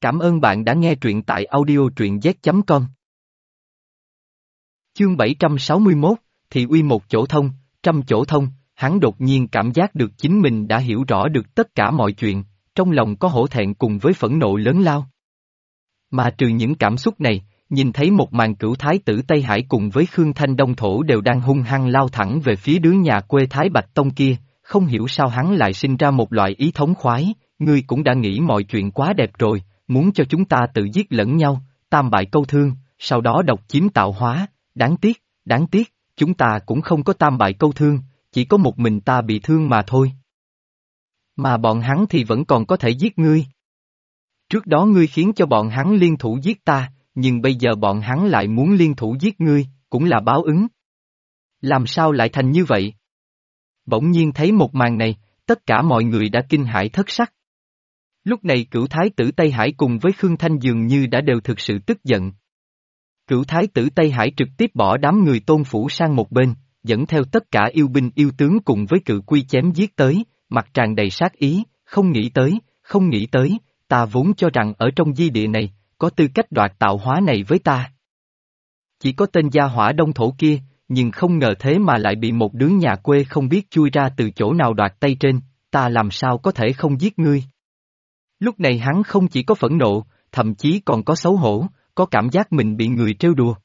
Cảm ơn bạn đã nghe truyện tại audio truyện z.com. Chương 761, Thị uy một chỗ thông, trăm chỗ thông, hắn đột nhiên cảm giác được chính mình đã hiểu rõ được tất cả mọi chuyện, trong lòng có hổ thẹn cùng với phẫn nộ lớn lao. Mà trừ những cảm xúc này, nhìn thấy một màn cửu thái tử Tây Hải cùng với Khương Thanh Đông Thổ đều đang hung hăng lao thẳng về phía đứa nhà quê Thái Bạch Tông kia, không hiểu sao hắn lại sinh ra một loại ý thống khoái, ngươi cũng đã nghĩ mọi chuyện quá đẹp rồi, muốn cho chúng ta tự giết lẫn nhau, tam bại câu thương, sau đó độc chiếm tạo hóa, đáng tiếc, chúng ta cũng không có tam bại câu thương, chỉ có một mình ta bị thương mà thôi. Mà bọn hắn thì vẫn còn có thể giết ngươi. Trước đó ngươi khiến cho bọn hắn liên thủ giết ta, nhưng bây giờ bọn hắn lại muốn liên thủ giết ngươi, cũng là báo ứng. Làm sao lại thành như vậy? Bỗng nhiên thấy một màn này, tất cả mọi người đã kinh hãi thất sắc. Lúc này cửu thái tử Tây Hải cùng với Khương Thanh dường như đã đều thực sự tức giận. Cửu thái tử Tây Hải trực tiếp bỏ đám người Tôn Phủ sang một bên, dẫn theo tất cả yêu binh yêu tướng cùng với cự quy chém giết tới, mặt tràn đầy sát ý, không nghĩ tới, ta vốn cho rằng ở trong di địa này, có tư cách đoạt tạo hóa này với ta. Chỉ có tên gia hỏa Đông Thổ kia, nhưng không ngờ thế mà lại bị một đứa nhà quê không biết chui ra từ chỗ nào đoạt tay trên, ta làm sao có thể không giết ngươi. Lúc này hắn không chỉ có phẫn nộ, thậm chí còn có xấu hổ, có cảm giác mình bị người trêu đùa.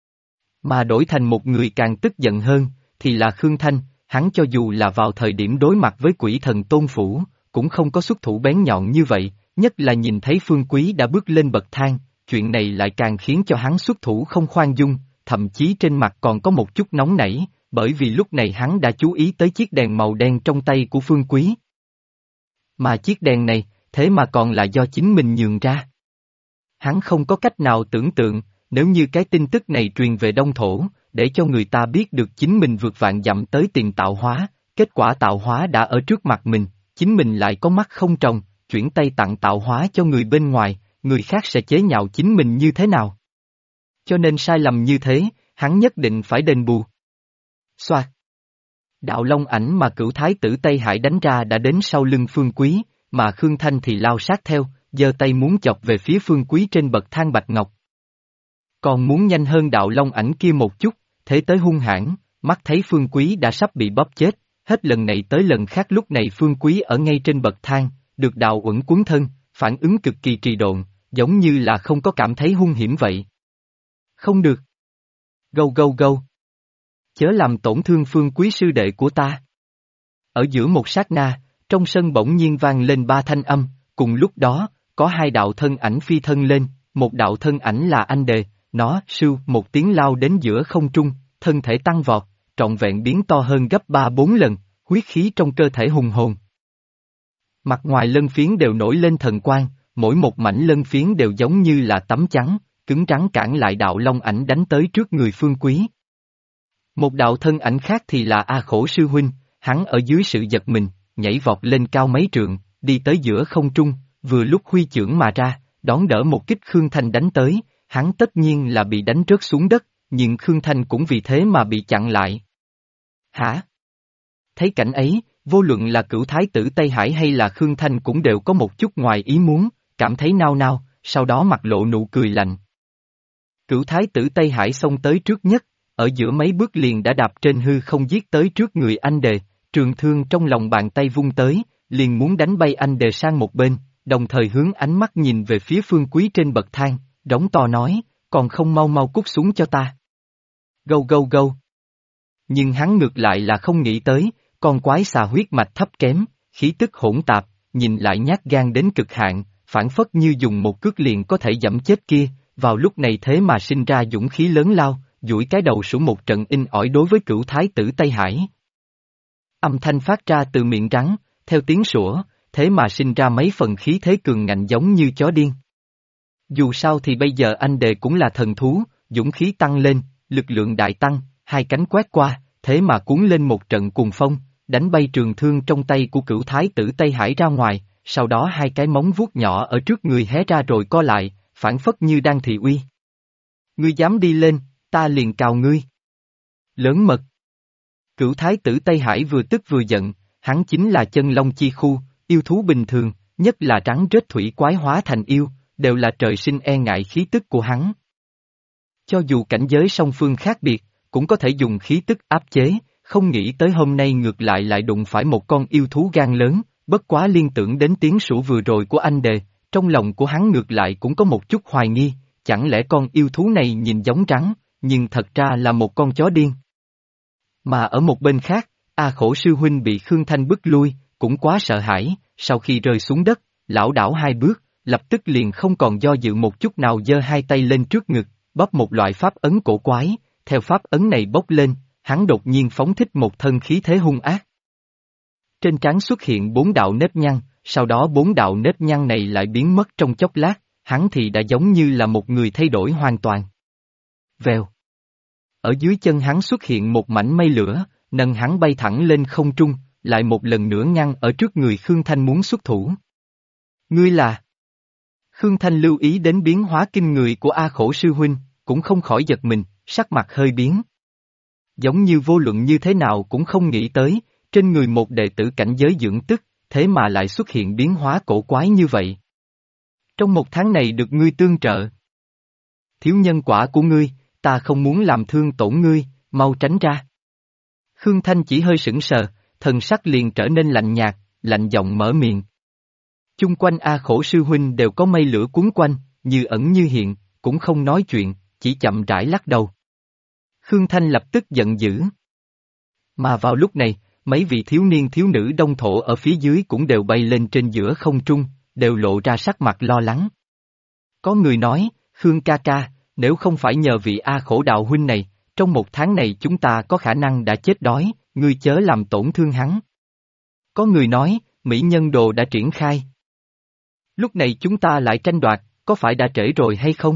Mà đổi thành một người càng tức giận hơn, thì là Khương Thanh, hắn cho dù là vào thời điểm đối mặt với quỷ thần Tôn Phủ, cũng không có xuất thủ bén nhọn như vậy, nhất là nhìn thấy Phương Quý đã bước lên bậc thang, chuyện này lại càng khiến cho hắn xuất thủ không khoan dung, thậm chí trên mặt còn có một chút nóng nảy, bởi vì lúc này hắn đã chú ý tới chiếc đèn màu đen trong tay của Phương Quý. Mà chiếc đèn này, thế mà còn là do chính mình nhường ra. Hắn không có cách nào tưởng tượng, nếu như cái tin tức này truyền về Đông Thổ, để cho người ta biết được chính mình vượt vạn dặm tới tiền tạo hóa, kết quả tạo hóa đã ở trước mặt mình, chính mình lại có mắt không tròng, chuyển tay tặng tạo hóa cho người bên ngoài, người khác sẽ chế nhạo chính mình như thế nào? Cho nên sai lầm như thế, hắn nhất định phải đền bù. Xoạt. Đạo long ảnh mà cửu thái tử Tây Hải đánh ra đã đến sau lưng Phương Quý, mà Khương Thanh thì lao sát theo, giơ tay muốn chọc về phía Phương Quý trên bậc thang bạch ngọc. Còn muốn nhanh hơn đạo long ảnh kia một chút, thế tới hung hãn, mắt thấy Phương Quý đã sắp bị bóp chết, hết lần này tới lần khác lúc này Phương Quý ở ngay trên bậc thang, được đạo uẩn cuốn thân, phản ứng cực kỳ trì độn, giống như là không có cảm thấy hung hiểm vậy. Không được. Gâu. Chớ làm tổn thương Phương Quý sư đệ của ta. Ở giữa một sát na, trong sân bỗng nhiên vang lên ba thanh âm, cùng lúc đó, có hai đạo thân ảnh phi thân lên, một đạo thân ảnh là anh đề, nó sưu một tiếng lao đến giữa không trung, thân thể tăng vọt, trọn vẹn biến to hơn gấp 3-4 lần, huyết khí trong cơ thể hùng hồn. Mặt ngoài lân phiến đều nổi lên thần quang, mỗi một mảnh lân phiến đều giống như là tấm chắn, cứng rắn cản lại đạo long ảnh đánh tới trước người Phương Quý. Một đạo thân ảnh khác thì là A Khổ sư huynh, hắn ở dưới sự giật mình, nhảy vọt lên cao mấy trượng, đi tới giữa không trung, vừa lúc huy chưởng mà ra, đón đỡ một kích Khương Thanh đánh tới, hắn tất nhiên là bị đánh rớt xuống đất, nhưng Khương Thanh cũng vì thế mà bị chặn lại. Hả? Thấy cảnh ấy, vô luận là cửu thái tử Tây Hải hay là Khương Thanh cũng đều có một chút ngoài ý muốn, cảm thấy nao nao, sau đó mặt lộ nụ cười lạnh. Cửu thái tử Tây Hải xông tới trước nhất, ở giữa mấy bước liền đã đạp trên hư không giết tới trước người anh đề, trường thương trong lòng bàn tay vung tới, liền muốn đánh bay anh đề sang một bên, đồng thời hướng ánh mắt nhìn về phía Phương Quý trên bậc thang, đống to nói, còn không mau cút xuống cho ta. Gâu. Nhưng hắn ngược lại là không nghĩ tới, con quái xà huyết mạch thấp kém, khí tức hỗn tạp, nhìn lại nhát gan đến cực hạn, phản phất như dùng một cước liền có thể giẫm chết kia, vào lúc này thế mà sinh ra dũng khí lớn lao, duỗi cái đầu sủa một trận in ỏi đối với cửu thái tử Tây Hải. Âm thanh phát ra từ miệng rắn, theo tiếng sủa, thế mà sinh ra mấy phần khí thế cường ngạnh giống như chó điên. Dù sao thì bây giờ anh đề cũng là thần thú, dũng khí tăng lên, lực lượng đại tăng, hai cánh quét qua, thế mà cuốn lên một trận cuồng phong, đánh bay trường thương trong tay của cửu thái tử Tây Hải ra ngoài, sau đó hai cái móng vuốt nhỏ ở trước người hé ra rồi co lại, phản phất như đang thị uy. Ngươi dám đi lên, ta liền cào ngươi. Lớn mật. Cửu thái tử Tây Hải vừa tức vừa giận, hắn chính là chân long chi khu, yêu thú bình thường, nhất là rắn rết thủy quái hóa thành yêu, đều là trời sinh e ngại khí tức của hắn. Cho dù cảnh giới song phương khác biệt, cũng có thể dùng khí tức áp chế, không nghĩ tới hôm nay ngược lại đụng phải một con yêu thú gan lớn, bất quá liên tưởng đến tiếng sủa vừa rồi của anh đề, trong lòng của hắn ngược lại cũng có một chút hoài nghi, chẳng lẽ con yêu thú này nhìn giống rắn, nhưng thật ra là một con chó điên. Mà ở một bên khác, A Khổ sư huynh bị Khương Thanh bức lui, cũng quá sợ hãi, sau khi rơi xuống đất, lảo đảo hai bước, lập tức liền không còn do dự một chút nào giơ hai tay lên trước ngực, bóp một loại pháp ấn cổ quái, theo pháp ấn này bốc lên, hắn đột nhiên phóng thích một thân khí thế hung ác. Trên trán xuất hiện 4 đạo nếp nhăn, sau đó 4 đạo nếp nhăn này lại biến mất trong chốc lát, hắn thì đã giống như là một người thay đổi hoàn toàn. Vèo. Ở dưới chân hắn xuất hiện một mảnh mây lửa, nâng hắn bay thẳng lên không trung, lại một lần nữa ngăn ở trước người Khương Thanh muốn xuất thủ. Ngươi là... Khương Thanh lưu ý đến biến hóa kinh người của A Khổ sư huynh, cũng không khỏi giật mình, sắc mặt hơi biến. Giống như vô luận như thế nào cũng không nghĩ tới, trên người một đệ tử cảnh giới dưỡng tức, thế mà lại xuất hiện biến hóa cổ quái như vậy. Trong một tháng này được ngươi tương trợ. Thiếu nhân quả của ngươi, ta không muốn làm thương tổn ngươi, mau tránh ra. Khương Thanh chỉ hơi sững sờ, thần sắc liền trở nên lạnh nhạt, lạnh giọng mở miệng. Chung quanh A Khổ sư huynh đều có mây lửa cuốn quanh, như ẩn như hiện, cũng không nói chuyện, chỉ chậm rãi lắc đầu. Khương Thanh lập tức giận dữ. Mà vào lúc này, mấy vị thiếu niên thiếu nữ đông thổ ở phía dưới cũng đều bay lên trên giữa không trung, đều lộ ra sắc mặt lo lắng. Có người nói, Khương ca ca, nếu không phải nhờ vị A Khổ đạo huynh này, trong một tháng này chúng ta có khả năng đã chết đói, ngươi chớ làm tổn thương hắn. Có người nói, Mỹ Nhân Đồ đã triển khai. Lúc này chúng ta lại tranh đoạt, có phải đã trễ rồi hay không?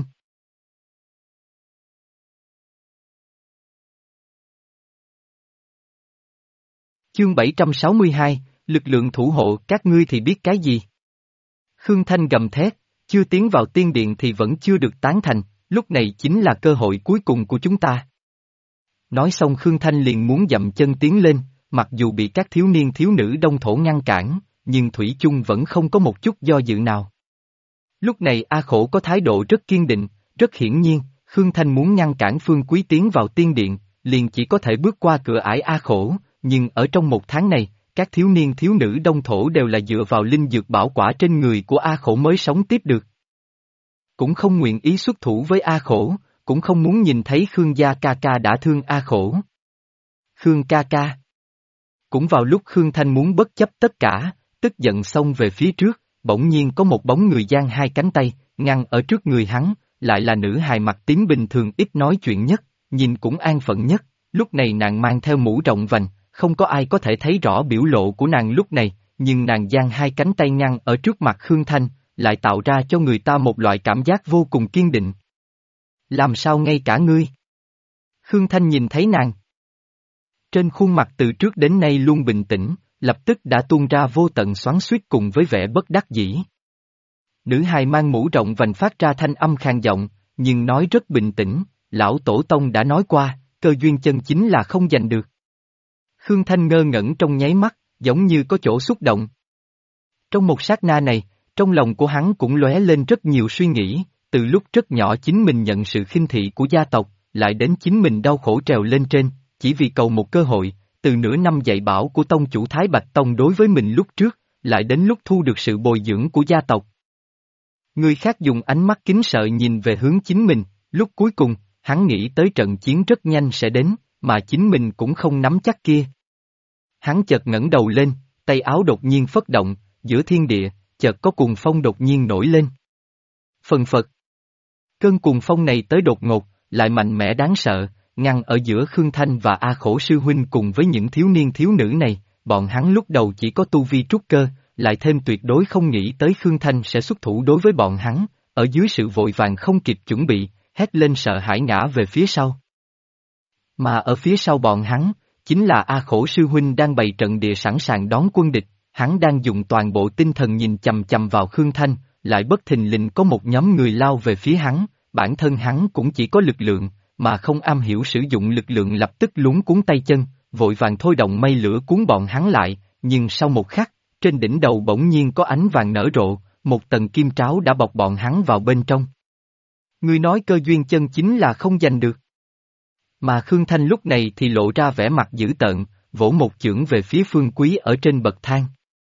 Chương 762, lực lượng thủ hộ các ngươi thì biết cái gì? Khương Thanh gầm thét, chưa tiến vào tiên điện thì vẫn chưa được tán thành, lúc này chính là cơ hội cuối cùng của chúng ta. Nói xong Khương Thanh liền muốn dậm chân tiến lên, mặc dù bị các thiếu niên thiếu nữ đông thổ ngăn cản, nhưng Thủy chung vẫn không có một chút do dự nào. Lúc này A Khổ có thái độ rất kiên định, rất hiển nhiên, Khương Thanh muốn ngăn cản Phương Quý tiến vào tiên điện, liền chỉ có thể bước qua cửa ải A Khổ, nhưng ở trong một tháng này, các thiếu niên thiếu nữ đông thổ đều là dựa vào linh dược bảo quả trên người của A Khổ mới sống tiếp được. Cũng không nguyện ý xuất thủ với A Khổ, cũng không muốn nhìn thấy Khương gia ca ca đã thương A Khổ. Khương ca ca. Cũng vào lúc Khương Thanh muốn bất chấp tất cả, tức giận xông về phía trước, bỗng nhiên có một bóng người giang hai cánh tay, ngăn ở trước người hắn, lại là nữ hài mặt tím bình thường ít nói chuyện nhất, nhìn cũng an phận nhất, lúc này nàng mang theo mũ rộng vành, không có ai có thể thấy rõ biểu lộ của nàng lúc này, nhưng nàng giang hai cánh tay ngăn ở trước mặt Khương Thanh, lại tạo ra cho người ta một loại cảm giác vô cùng kiên định. Làm sao ngay cả ngươi? Khương Thanh nhìn thấy nàng. Trên khuôn mặt từ trước đến nay luôn bình tĩnh, lập tức đã tuôn ra vô tận xoắn xuýt cùng với vẻ bất đắc dĩ. Nữ hài mang mũ rộng vành phát ra thanh âm khàn giọng, nhưng nói rất bình tĩnh, lão tổ tông đã nói qua, cơ duyên chân chính là không giành được. Khương Thanh ngơ ngẩn trong nháy mắt, giống như có chỗ xúc động. Trong một sát na này, trong lòng của hắn cũng lóe lên rất nhiều suy nghĩ, từ lúc rất nhỏ chính mình nhận sự khinh thị của gia tộc, lại đến chính mình đau khổ trèo lên trên, chỉ vì cầu một cơ hội, từ nửa năm dạy bảo của tông chủ Thái Bạch Tông đối với mình lúc trước, lại đến lúc thu được sự bồi dưỡng của gia tộc. Người khác dùng ánh mắt kính sợ nhìn về hướng chính mình, lúc cuối cùng, hắn nghĩ tới trận chiến rất nhanh sẽ đến, mà chính mình cũng không nắm chắc kia. Hắn chợt ngẩng đầu lên, tay áo đột nhiên phất động, giữa thiên địa, chợt có cuồng phong đột nhiên nổi lên. Phần phật. Cơn cuồng phong này tới đột ngột, lại mạnh mẽ đáng sợ, ngăn ở giữa Khương Thanh và A Khổ sư huynh cùng với những thiếu niên thiếu nữ này, bọn hắn lúc đầu chỉ có tu vi trúc cơ, lại thêm tuyệt đối không nghĩ tới Khương Thanh sẽ xuất thủ đối với bọn hắn, ở dưới sự vội vàng không kịp chuẩn bị, hét lên sợ hãi ngã về phía sau. Mà ở phía sau bọn hắn, chính là A Khổ sư huynh đang bày trận địa sẵn sàng đón quân địch, hắn đang dùng toàn bộ tinh thần nhìn chằm chằm vào Khương Thanh, lại bất thình lình có một nhóm người lao về phía hắn, bản thân hắn cũng chỉ có lực lượng, mà không am hiểu sử dụng lực lượng lập tức luống cuống tay chân, vội vàng thôi động mây lửa cuốn bọn hắn lại, nhưng sau một khắc, trên đỉnh đầu bỗng nhiên có ánh vàng nở rộ, một tầng kim tráo đã bọc bọn hắn vào bên trong. Ngươi nói cơ duyên chân chính là không giành được. Mà Khương Thanh lúc này thì lộ ra vẻ mặt dữ tợn, vỗ một chưởng về phía Phương Quý ở trên bậc thang.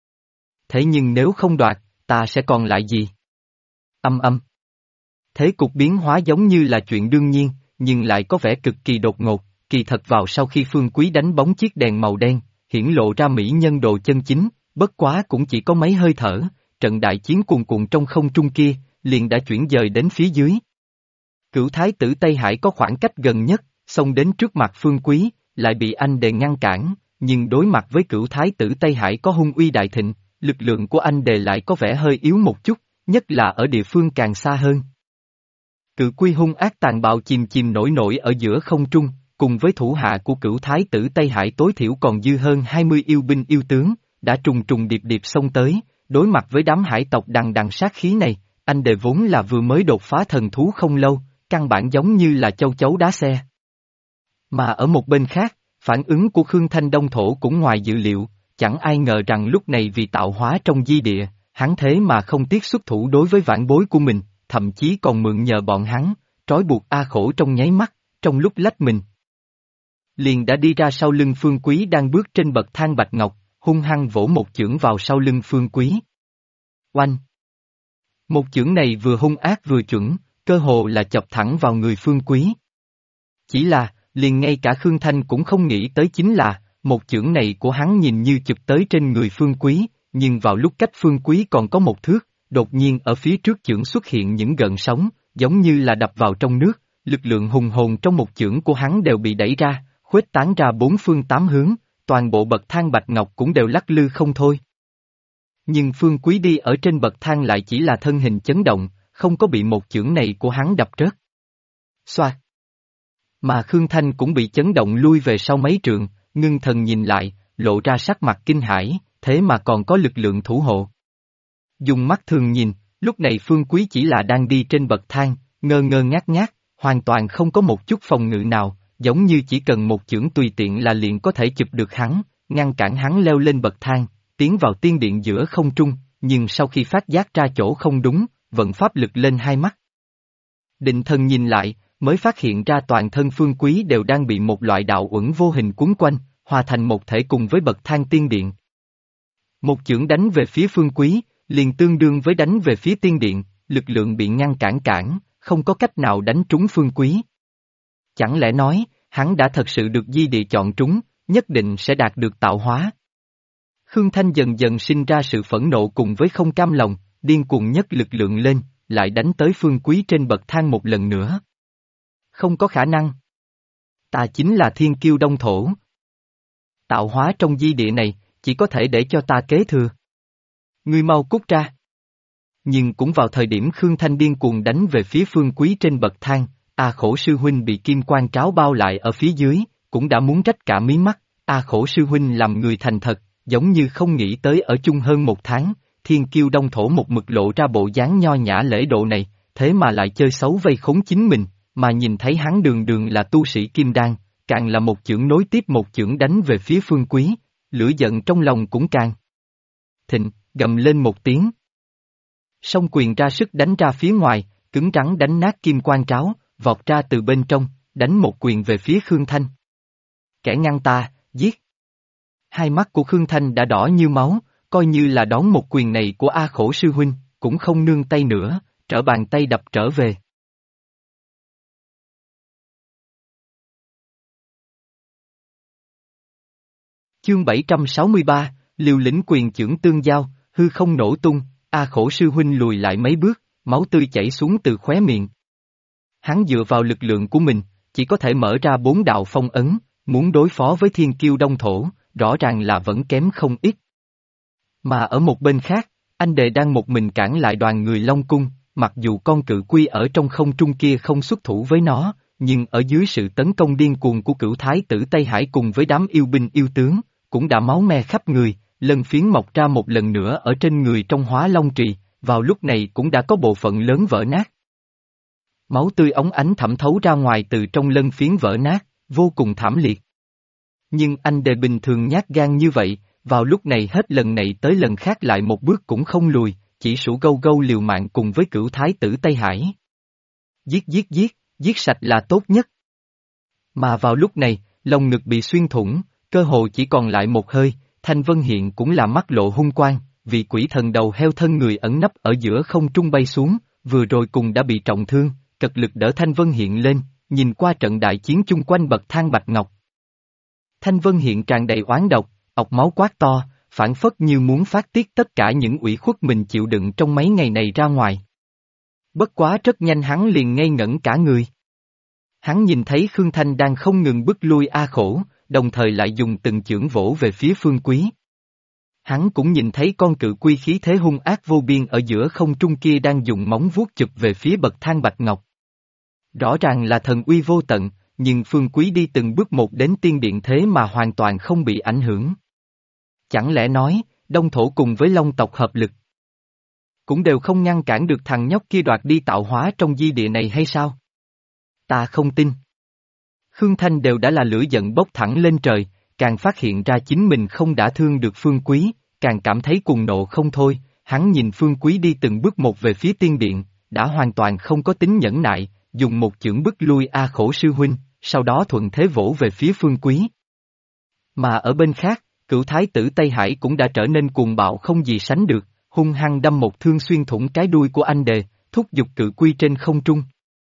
Thế nhưng nếu không đoạt, ta sẽ còn lại gì? Âm âm. Thế cục biến hóa giống như là chuyện đương nhiên, nhưng lại có vẻ cực kỳ đột ngột, kỳ thật vào sau khi Phương Quý đánh bóng chiếc đèn màu đen, hiển lộ ra mỹ nhân đồ chân chính, bất quá cũng chỉ có mấy hơi thở, trận đại chiến cuồn cuộn trong không trung kia, liền đã chuyển dời đến phía dưới. Cửu thái tử Tây Hải có khoảng cách gần nhất, xông đến trước mặt Phương Quý, lại bị anh Đề ngăn cản, nhưng đối mặt với cửu thái tử Tây Hải có hung uy đại thịnh, lực lượng của anh Đề lại có vẻ hơi yếu một chút, nhất là ở địa phương càng xa hơn. Cự quy hung ác tàn bạo chìm chìm nổi nổi ở giữa không trung, cùng với thủ hạ của cửu thái tử Tây Hải tối thiểu còn dư hơn 20 yêu binh yêu tướng, đã trùng trùng điệp điệp xông tới, đối mặt với đám hải tộc đằng đằng sát khí này, anh Đề vốn là vừa mới đột phá thần thú không lâu, căn bản giống như là châu chấu đá xe. Mà ở một bên khác, phản ứng của Khương Thanh Đông Thổ cũng ngoài dự liệu, chẳng ai ngờ rằng lúc này vì tạo hóa trong di địa, hắn thế mà không tiếc xuất thủ đối với vãn bối của mình, thậm chí còn mượn nhờ bọn hắn, trói buộc A Khổ trong nháy mắt, trong lúc lách mình. Liền đã đi ra sau lưng Phương Quý đang bước trên bậc thang bạch ngọc, hung hăng vỗ một chưởng vào sau lưng Phương Quý. Oanh! Một chưởng này vừa hung ác vừa chuẩn, cơ hồ là chọc thẳng vào người Phương Quý. Chỉ là, liền ngay cả Khương Thanh cũng không nghĩ tới chính là, một chưởng này của hắn nhìn như chụp tới trên người Phương Quý, nhưng vào lúc cách Phương Quý còn có một thước, đột nhiên ở phía trước chưởng xuất hiện những gợn sóng, giống như là đập vào trong nước, lực lượng hùng hồn trong một chưởng của hắn đều bị đẩy ra, khuếch tán ra bốn phương tám hướng, toàn bộ bậc thang bạch ngọc cũng đều lắc lư không thôi. Nhưng Phương Quý đi ở trên bậc thang lại chỉ là thân hình chấn động, không có bị một chưởng này của hắn đập rớt. Xoạt! Mà Khương Thanh cũng bị chấn động lui về sau mấy trượng, ngưng thần nhìn lại, lộ ra sắc mặt kinh hãi, thế mà còn có lực lượng thủ hộ. Dùng mắt thường nhìn, lúc này Phương Quý chỉ là đang đi trên bậc thang, ngơ ngơ ngác ngác, hoàn toàn không có một chút phòng ngự nào, giống như chỉ cần một chưởng tùy tiện là liền có thể chụp được hắn, ngăn cản hắn leo lên bậc thang, tiến vào tiên điện giữa không trung, nhưng sau khi phát giác ra chỗ không đúng, vận pháp lực lên hai mắt. Định thần nhìn lại, mới phát hiện ra toàn thân Phương Quý đều đang bị một loại đạo uẩn vô hình cuốn quanh, hòa thành một thể cùng với bậc thang tiên điện. Một chưởng đánh về phía Phương Quý, liền tương đương với đánh về phía tiên điện, lực lượng bị ngăn cản, không có cách nào đánh trúng Phương Quý. Chẳng lẽ nói, hắn đã thật sự được di địa chọn trúng, nhất định sẽ đạt được tạo hóa. Khương Thanh dần dần sinh ra sự phẫn nộ cùng với không cam lòng, điên cuồng nhất lực lượng lên, lại đánh tới Phương Quý trên bậc thang một lần nữa. Không có khả năng. Ta chính là thiên kiêu đông thổ. Tạo hóa trong di địa này, chỉ có thể để cho ta kế thừa. Ngươi mau cút ra. Nhưng cũng vào thời điểm Khương Thanh điên cuồng đánh về phía Phương Quý trên bậc thang, A Khổ sư huynh bị kim quan tráo bao lại ở phía dưới, cũng đã muốn rách cả mí mắt. A Khổ sư huynh làm người thành thật, giống như không nghĩ tới ở chung hơn một tháng, thiên kiêu đông thổ một mực lộ ra bộ dáng nho nhã lễ độ này, thế mà lại chơi xấu vây khốn chính mình, mà nhìn thấy hắn đường đường là tu sĩ kim đan, càng là một chưởng nối tiếp một chưởng đánh về phía Phương Quý, lửa giận trong lòng cũng càng thịnh, gầm lên một tiếng. Song quyền ra sức đánh ra phía ngoài, cứng rắn đánh nát kim quan tráo, vọt ra từ bên trong, đánh một quyền về phía Khương Thanh. Kẻ ngăn ta, giết. Hai mắt của Khương Thanh đã đỏ như máu, coi như là đón một quyền này của A Khổ sư huynh, cũng không nương tay nữa, trở bàn tay đập trở về. Chương 763, liều lĩnh quyền chưởng tương giao, hư không nổ tung, A Khổ sư huynh lùi lại mấy bước, máu tươi chảy xuống từ khóe miệng. Hắn dựa vào lực lượng của mình, chỉ có thể mở ra 4 đạo phong ấn, muốn đối phó với thiên kiêu đông thổ, rõ ràng là vẫn kém không ít. Mà ở một bên khác, anh Đề đang một mình cản lại đoàn người Long Cung, mặc dù con cự quy ở trong không trung kia không xuất thủ với nó, nhưng ở dưới sự tấn công điên cuồng của cửu thái tử Tây Hải cùng với đám yêu binh yêu tướng, cũng đã máu me khắp người, lân phiến mọc ra một lần nữa ở trên người trong Hóa Long Trì, vào lúc này cũng đã có bộ phận lớn vỡ nát. Máu tươi óng ánh thẩm thấu ra ngoài từ trong lân phiến vỡ nát, vô cùng thảm liệt. Nhưng anh Đề bình thường nhát gan như vậy, vào lúc này hết lần này tới lần khác lại một bước cũng không lùi, chỉ sủ gâu gâu liều mạng cùng với Cửu Thái tử Tây Hải. Giết giết giết, giết sạch là tốt nhất. Mà vào lúc này, lồng ngực bị xuyên thủng, cơ hồ chỉ còn lại một hơi, Thanh Vân Hiện cũng là mắt lộ hung quang, vì quỷ thần đầu heo thân người ẩn nấp ở giữa không trung bay xuống, vừa rồi cùng đã bị trọng thương, cật lực đỡ Thanh Vân Hiện lên, nhìn qua trận đại chiến chung quanh bậc thang bạch ngọc. Thanh Vân Hiện tràn đầy oán độc, ọc máu quát to, phản phất như muốn phát tiết tất cả những ủy khuất mình chịu đựng trong mấy ngày này ra ngoài. Bất quá rất nhanh hắn liền ngây ngẩn cả người. Hắn nhìn thấy Khương Thanh đang không ngừng bức lui A Khổ, đồng thời lại dùng từng chưởng vỗ về phía Phương Quý. Hắn cũng nhìn thấy con cự quy khí thế hung ác vô biên ở giữa không trung kia đang dùng móng vuốt chụp về phía bậc thang bạch ngọc. Rõ ràng là thần uy vô tận, nhưng Phương Quý đi từng bước một đến tiên điện thế mà hoàn toàn không bị ảnh hưởng. Chẳng lẽ nói, Đông Thổ cùng với Long tộc hợp lực cũng đều không ngăn cản được thằng nhóc kia đoạt đi tạo hóa trong di địa này hay sao? Ta không tin. Khương Thanh đều đã là lửa giận bốc thẳng lên trời, càng phát hiện ra chính mình không đã thương được Phương Quý, càng cảm thấy cuồng nộ không thôi, hắn nhìn Phương Quý đi từng bước một về phía tiên điện, đã hoàn toàn không có tính nhẫn nại, dùng một chưởng bức lui A Khổ sư huynh, sau đó thuận thế vỗ về phía Phương Quý. Mà ở bên khác, Cửu Thái tử Tây Hải cũng đã trở nên cuồng bạo không gì sánh được, hung hăng đâm một thương xuyên thủng cái đuôi của anh đề, thúc giục cự quy trên không trung.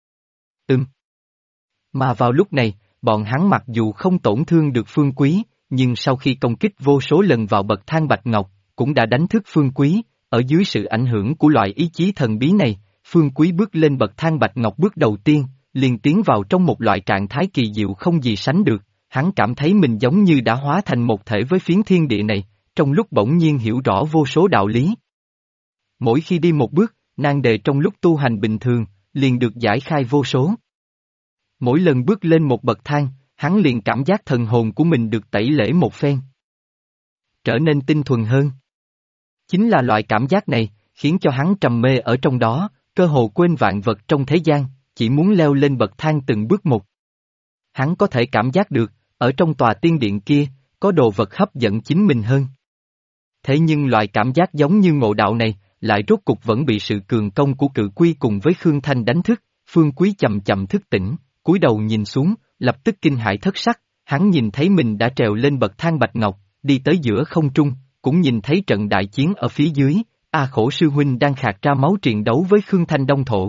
Mà vào lúc này, bọn hắn mặc dù không tổn thương được Phương Quý, nhưng sau khi công kích vô số lần vào bậc thang bạch ngọc, cũng đã đánh thức Phương Quý, ở dưới sự ảnh hưởng của loại ý chí thần bí này, Phương Quý bước lên bậc thang bạch ngọc bước đầu tiên, liền tiến vào trong một loại trạng thái kỳ diệu không gì sánh được, hắn cảm thấy mình giống như đã hóa thành một thể với phiến thiên địa này, trong lúc bỗng nhiên hiểu rõ vô số đạo lý. Mỗi khi đi một bước, nan đề trong lúc tu hành bình thường, liền được giải khai vô số. Mỗi lần bước lên một bậc thang, hắn liền cảm giác thần hồn của mình được tẩy lễ một phen. Trở nên tinh thuần hơn. Chính là loại cảm giác này, khiến cho hắn trầm mê ở trong đó, cơ hồ quên vạn vật trong thế gian, chỉ muốn leo lên bậc thang từng bước một. Hắn có thể cảm giác được, ở trong tòa tiên điện kia, có đồ vật hấp dẫn chính mình hơn. Thế nhưng loại cảm giác giống như ngộ đạo này, lại rốt cục vẫn bị sự cường công của cự quy cùng với Khương Thanh đánh thức, Phương Quý chậm chậm thức tỉnh, cúi đầu nhìn xuống, lập tức kinh hãi thất sắc, hắn nhìn thấy mình đã trèo lên bậc thang bạch ngọc, đi tới giữa không trung, cũng nhìn thấy trận đại chiến ở phía dưới, A Khổ sư huynh đang khạc ra máu triền đấu với Khương Thanh Đông Thổ.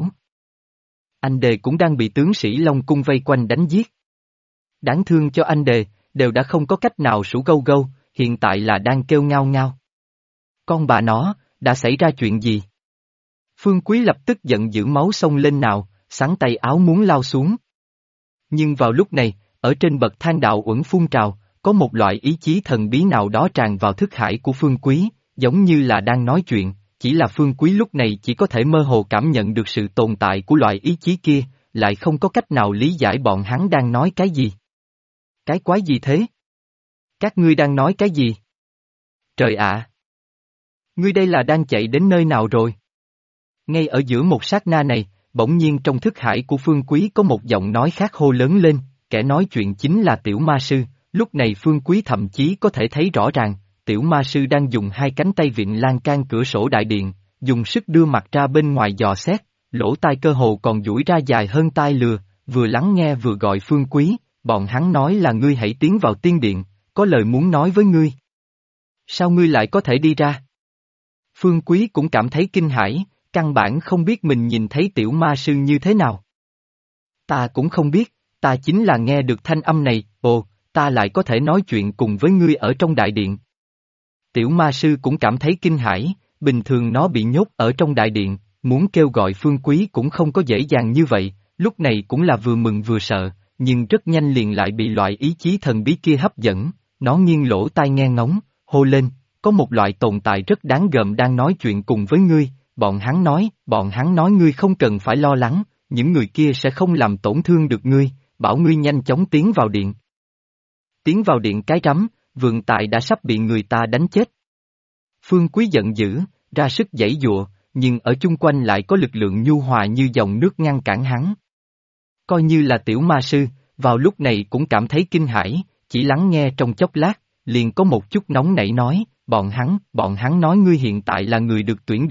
Anh đề cũng đang bị tướng sĩ Long Cung vây quanh đánh giết. Đáng thương cho anh đề, đều đã không có cách nào sủ gâu gâu, hiện tại là đang kêu ngao ngao. Con bà nó, đã xảy ra chuyện gì? Phương Quý lập tức giận dữ máu xông lên nào, xắn tay áo muốn lao xuống. Nhưng vào lúc này, ở trên bậc thang đạo uẩn phun trào, có một loại ý chí thần bí nào đó tràn vào thức hải của Phương Quý, giống như là đang nói chuyện, chỉ là Phương Quý lúc này chỉ có thể mơ hồ cảm nhận được sự tồn tại của loại ý chí kia, lại không có cách nào lý giải bọn hắn đang nói cái gì. Cái quái gì thế? Các ngươi đang nói cái gì? Trời ạ! Ngươi đây là đang chạy đến nơi nào rồi? Ngay ở giữa một sát na này, bỗng nhiên trong thức hải của Phương Quý có một giọng nói khác hô lớn lên, kẻ nói chuyện chính là Tiểu Ma Sư, lúc này Phương Quý thậm chí có thể thấy rõ ràng, Tiểu Ma Sư đang dùng hai cánh tay vịn lan can cửa sổ đại điện, dùng sức đưa mặt ra bên ngoài dò xét, lỗ tai cơ hồ còn duỗi ra dài hơn tai lừa, vừa lắng nghe vừa gọi Phương Quý, bọn hắn nói là ngươi hãy tiến vào tiên điện, có lời muốn nói với ngươi. Sao ngươi lại có thể đi ra? Phương Quý cũng cảm thấy kinh hãi, căn bản không biết mình nhìn thấy Tiểu Ma Sư như thế nào. Ta cũng không biết, ta chính là nghe được thanh âm này, ồ, ta lại có thể nói chuyện cùng với ngươi ở trong đại điện. Tiểu Ma Sư cũng cảm thấy kinh hãi, bình thường nó bị nhốt ở trong đại điện, muốn kêu gọi Phương Quý cũng không có dễ dàng như vậy, lúc này cũng là vừa mừng vừa sợ, nhưng rất nhanh liền lại bị loại ý chí thần bí kia hấp dẫn, nó nghiêng lỗ tai nghe ngóng, hô lên, có một loại tồn tại rất đáng gờm đang nói chuyện cùng với ngươi, bọn hắn nói ngươi không cần phải lo lắng, những người kia sẽ không làm tổn thương được ngươi, bảo ngươi nhanh chóng tiến vào điện. Tiến vào điện cái rắm, vượng tại đã sắp bị người ta đánh chết. Phương Quý giận dữ, ra sức giãy giụa, nhưng ở chung quanh lại có lực lượng nhu hòa như dòng nước ngăn cản hắn. Coi như là Tiểu Ma Sư, vào lúc này cũng cảm thấy kinh hãi, chỉ lắng nghe trong chốc lát, liền có một chút nóng nảy nói, bọn hắn nói ngươi hiện tại là người được tuyển định,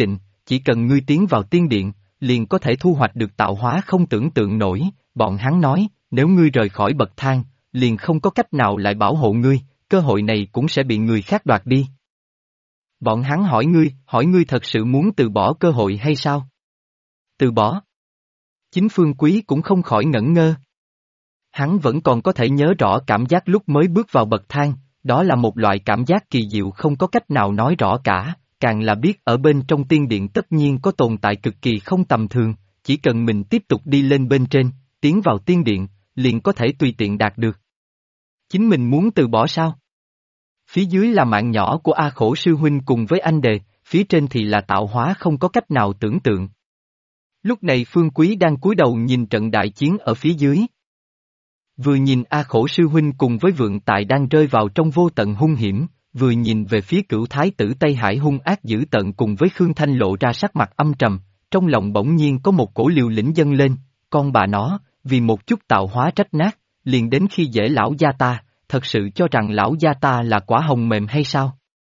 chỉ cần ngươi tiến vào tiên điện, liền có thể thu hoạch được tạo hóa không tưởng tượng nổi, bọn hắn nói, nếu ngươi rời khỏi bậc thang, liền không có cách nào lại bảo hộ ngươi, cơ hội này cũng sẽ bị người khác đoạt đi. Bọn hắn hỏi ngươi thật sự muốn từ bỏ cơ hội hay sao? Từ bỏ. Chính Phương Quý cũng không khỏi ngẩn ngơ. Hắn vẫn còn có thể nhớ rõ cảm giác lúc mới bước vào bậc thang, đó là một loại cảm giác kỳ diệu không có cách nào nói rõ cả, càng là biết ở bên trong tiên điện tất nhiên có tồn tại cực kỳ không tầm thường, chỉ cần mình tiếp tục đi lên bên trên, tiến vào tiên điện, liền có thể tùy tiện đạt được. Chính mình muốn từ bỏ sao? Phía dưới là mạng nhỏ của A Khổ sư huynh cùng với anh đề, phía trên thì là tạo hóa không có cách nào tưởng tượng. Lúc này Phương Quý đang cúi đầu nhìn trận đại chiến ở phía dưới. Vừa nhìn A Khổ sư huynh cùng với Vượng Tài đang rơi vào trong vô tận hung hiểm, vừa nhìn về phía Cửu Thái tử Tây Hải hung ác dữ tợn cùng với Khương Thanh lộ ra sắc mặt âm trầm, trong lòng bỗng nhiên có một cổ liều lĩnh dâng lên, con bà nó, vì một chút tạo hóa trách nát, liền đến khi dễ lão gia ta, thật sự cho rằng lão gia ta là quả hồng mềm hay sao?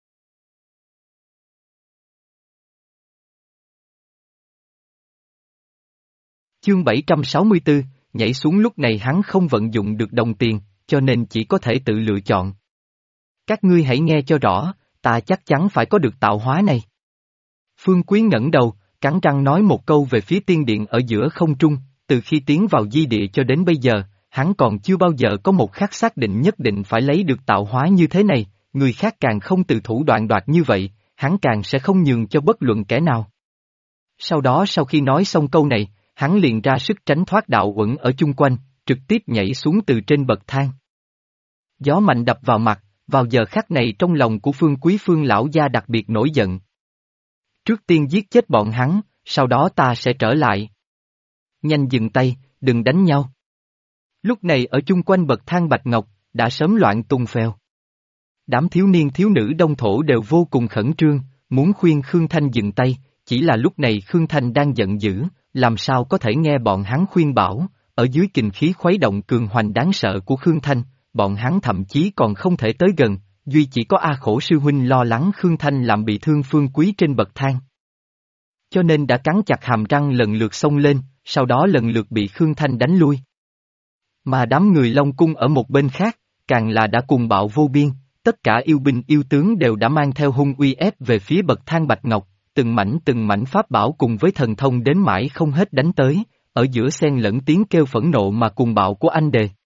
Chương 764, nhảy xuống lúc này hắn không vận dụng được đồng tiền, cho nên chỉ có thể tự lựa chọn. Các ngươi hãy nghe cho rõ, ta chắc chắn phải có được tạo hóa này. Phương Quý ngẩng đầu, cắn răng nói một câu về phía tiên điện ở giữa không trung, từ khi tiến vào di địa cho đến bây giờ, hắn còn chưa bao giờ có một khắc xác định nhất định phải lấy được tạo hóa như thế này, người khác càng không từ thủ đoạn đoạt như vậy, hắn càng sẽ không nhường cho bất luận kẻ nào. Sau đó sau khi nói xong câu này, hắn liền ra sức tránh thoát đạo uẩn ở chung quanh, trực tiếp nhảy xuống từ trên bậc thang. Gió mạnh đập vào mặt, vào giờ khắc này trong lòng của Phương Quý Phương lão gia đặc biệt nổi giận. Trước tiên giết chết bọn hắn, sau đó ta sẽ trở lại. Nhanh dừng tay, đừng đánh nhau. Lúc này ở chung quanh bậc thang Bạch Ngọc, đã sớm loạn tung phèo. Đám thiếu niên thiếu nữ đông thổ đều vô cùng khẩn trương, muốn khuyên Khương Thanh dừng tay, chỉ là lúc này Khương Thanh đang giận dữ, làm sao có thể nghe bọn hắn khuyên bảo, ở dưới kình khí khuấy động cường hoành đáng sợ của Khương Thanh, bọn hắn thậm chí còn không thể tới gần, duy chỉ có A Khổ sư huynh lo lắng Khương Thanh làm bị thương Phương Quý trên bậc thang. Cho nên đã cắn chặt hàm răng lần lượt xông lên, sau đó lần lượt bị Khương Thanh đánh lui. Mà đám người Long Cung ở một bên khác, càng là đã cùng bạo vô biên, tất cả yêu binh yêu tướng đều đã mang theo hung uy ép về phía bậc thang Bạch Ngọc, từng mảnh pháp bảo cùng với thần thông đến mãi không hết đánh tới, ở giữa xen lẫn tiếng kêu phẫn nộ mà cùng bạo của anh đề.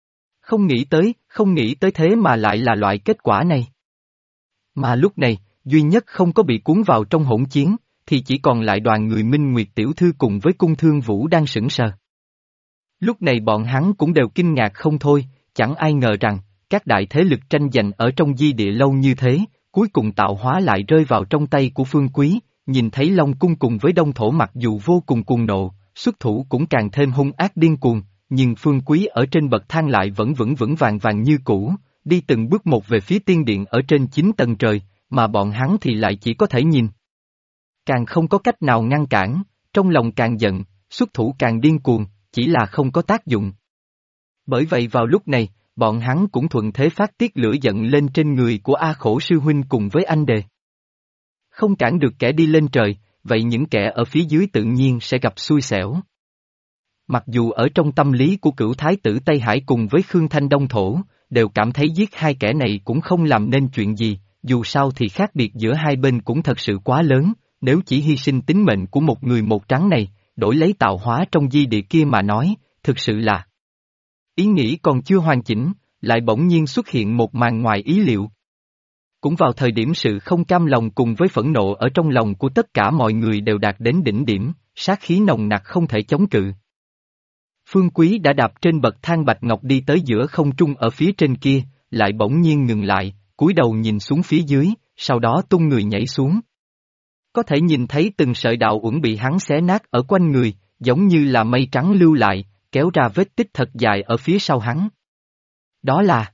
Không nghĩ tới thế mà lại là loại kết quả này. Mà lúc này, duy nhất không có bị cuốn vào trong hỗn chiến, thì chỉ còn lại đoàn người Minh Nguyệt tiểu thư cùng với cung thương vũ đang sững sờ. Lúc này bọn hắn cũng đều kinh ngạc không thôi, chẳng ai ngờ rằng, các đại thế lực tranh giành ở trong di địa lâu như thế, cuối cùng tạo hóa lại rơi vào trong tay của Phương Quý, nhìn thấy Long Cung cùng với Đông Thổ mặc dù vô cùng cuồng nộ, xuất thủ cũng càng thêm hung ác điên cuồng, nhưng Phương Quý ở trên bậc thang lại vẫn vững vàng như cũ, đi từng bước một về phía tiên điện ở trên 9 tầng trời, mà bọn hắn thì lại chỉ có thể nhìn. Càng không có cách nào ngăn cản, trong lòng càng giận, xuất thủ càng điên cuồng, chỉ là không có tác dụng. Bởi vậy vào lúc này, bọn hắn cũng thuận thế phát tiết lửa giận lên trên người của A Khổ sư huynh cùng với anh đề. Không cản được kẻ đi lên trời, vậy những kẻ ở phía dưới tự nhiên sẽ gặp xui xẻo. Mặc dù ở trong tâm lý của Cửu Thái tử Tây Hải cùng với Khương Thanh Đông Thổ, đều cảm thấy giết hai kẻ này cũng không làm nên chuyện gì, dù sao thì khác biệt giữa hai bên cũng thật sự quá lớn, nếu chỉ hy sinh tính mệnh của một người một trắng này, đổi lấy tạo hóa trong di địa kia mà nói, thực sự là ý nghĩ còn chưa hoàn chỉnh, lại bỗng nhiên xuất hiện một màn ngoài ý liệu. Cũng vào thời điểm sự không cam lòng cùng với phẫn nộ ở trong lòng của tất cả mọi người đều đạt đến đỉnh điểm, sát khí nồng nặc không thể chống cự. Phương Quý đã đạp trên bậc thang Bạch Ngọc đi tới giữa không trung ở phía trên kia, lại bỗng nhiên ngừng lại, cúi đầu nhìn xuống phía dưới, sau đó tung người nhảy xuống. Có thể nhìn thấy từng sợi đạo uẩn bị hắn xé nát ở quanh người, giống như là mây trắng lưu lại, kéo ra vết tích thật dài ở phía sau hắn. Đó là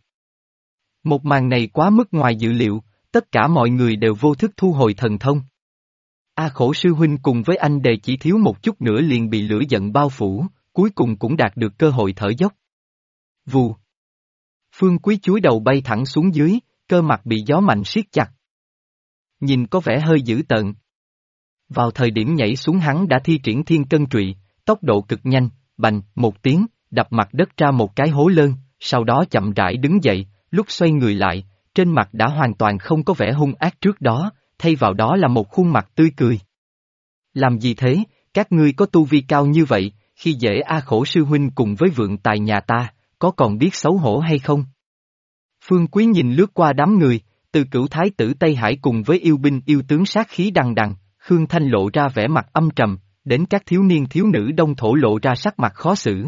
một màn này quá mức ngoài dự liệu, tất cả mọi người đều vô thức thu hồi thần thông. A Khổ sư huynh cùng với anh đề chỉ thiếu một chút nữa liền bị lửa giận bao phủ, cuối cùng cũng đạt được cơ hội thở dốc. Vù. Phương Quý chúi đầu bay thẳng xuống dưới, cơ mặt bị gió mạnh siết chặt. Nhìn có vẻ hơi dữ tợn. Vào thời điểm nhảy xuống hắn đã thi triển thiên cân trụy, tốc độ cực nhanh, bành, một tiếng, đập mặt đất ra một cái hố lớn, sau đó chậm rãi đứng dậy, lúc xoay người lại, trên mặt đã hoàn toàn không có vẻ hung ác trước đó, thay vào đó là một khuôn mặt tươi cười. Làm gì thế, các ngươi có tu vi cao như vậy, khi dễ A Khổ sư huynh cùng với vượng tài nhà ta, có còn biết xấu hổ hay không? Phương Quý nhìn lướt qua đám người, từ Cửu Thái tử Tây Hải cùng với yêu binh yêu tướng sát khí đằng đằng, Khương Thanh lộ ra vẻ mặt âm trầm, đến các thiếu niên thiếu nữ đông thổ lộ ra sắc mặt khó xử.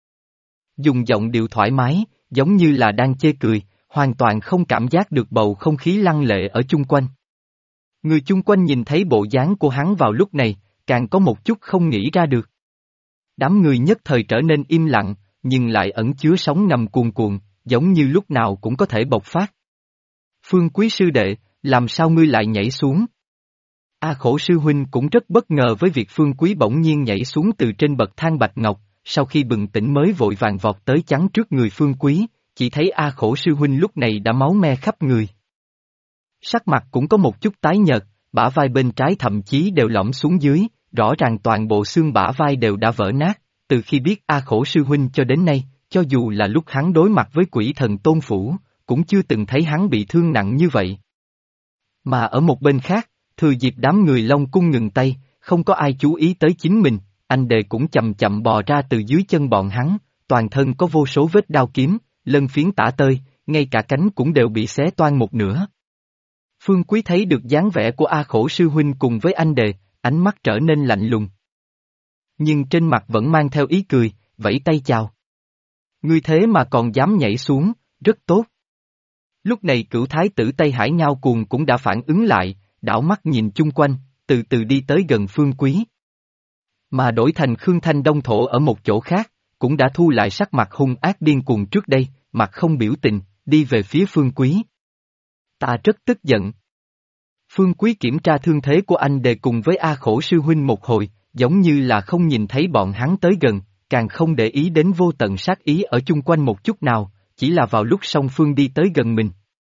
Dùng giọng điệu thoải mái, giống như là đang chê cười, hoàn toàn không cảm giác được bầu không khí lăng lệ ở chung quanh. Người chung quanh nhìn thấy bộ dáng của hắn vào lúc này, càng có một chút không nghĩ ra được. Đám người nhất thời trở nên im lặng, nhưng lại ẩn chứa sóng ngầm cuồn cuộn, giống như lúc nào cũng có thể bộc phát. Phương Quý sư đệ, làm sao ngươi lại nhảy xuống? A Khổ sư huynh cũng rất bất ngờ với việc Phương Quý bỗng nhiên nhảy xuống từ trên bậc thang bạch ngọc, sau khi bừng tỉnh mới vội vàng vọt tới chắn trước người Phương Quý, chỉ thấy A Khổ sư huynh lúc này đã máu me khắp người. Sắc mặt cũng có một chút tái nhợt, bả vai bên trái thậm chí đều lõm xuống dưới, rõ ràng toàn bộ xương bả vai đều đã vỡ nát, từ khi biết A Khổ sư huynh cho đến nay, cho dù là lúc hắn đối mặt với quỷ thần Tôn Phủ, cũng chưa từng thấy hắn bị thương nặng như vậy. Mà ở một bên khác, thừa dịp đám người Long Cung ngừng tay, không có ai chú ý tới chính mình, anh đề cũng chậm chậm bò ra từ dưới chân bọn hắn, toàn thân có vô số vết đao kiếm, lân phiến tả tơi, ngay cả cánh cũng đều bị xé toang một nửa. Phương Quý thấy được dáng vẻ của A Khổ sư huynh cùng với anh đề, ánh mắt trở nên lạnh lùng. Nhưng trên mặt vẫn mang theo ý cười, vẫy tay chào. Ngươi thế mà còn dám nhảy xuống, rất tốt. Lúc này Cửu Thái tử Tây Hải Ngao Cuồng cũng đã phản ứng lại, đảo mắt nhìn chung quanh, từ từ đi tới gần Phương Quý. Mà đổi thành Khương Thanh Đông Thổ ở một chỗ khác, cũng đã thu lại sắc mặt hung ác điên cuồng trước đây, mặt không biểu tình, đi về phía Phương Quý. Ta rất tức giận. Phương Quý kiểm tra thương thế của anh đề cùng với A Khổ sư huynh một hồi, giống như là không nhìn thấy bọn hắn tới gần, càng không để ý đến vô tận sát ý ở chung quanh một chút nào, chỉ là vào lúc song phương đi tới gần mình.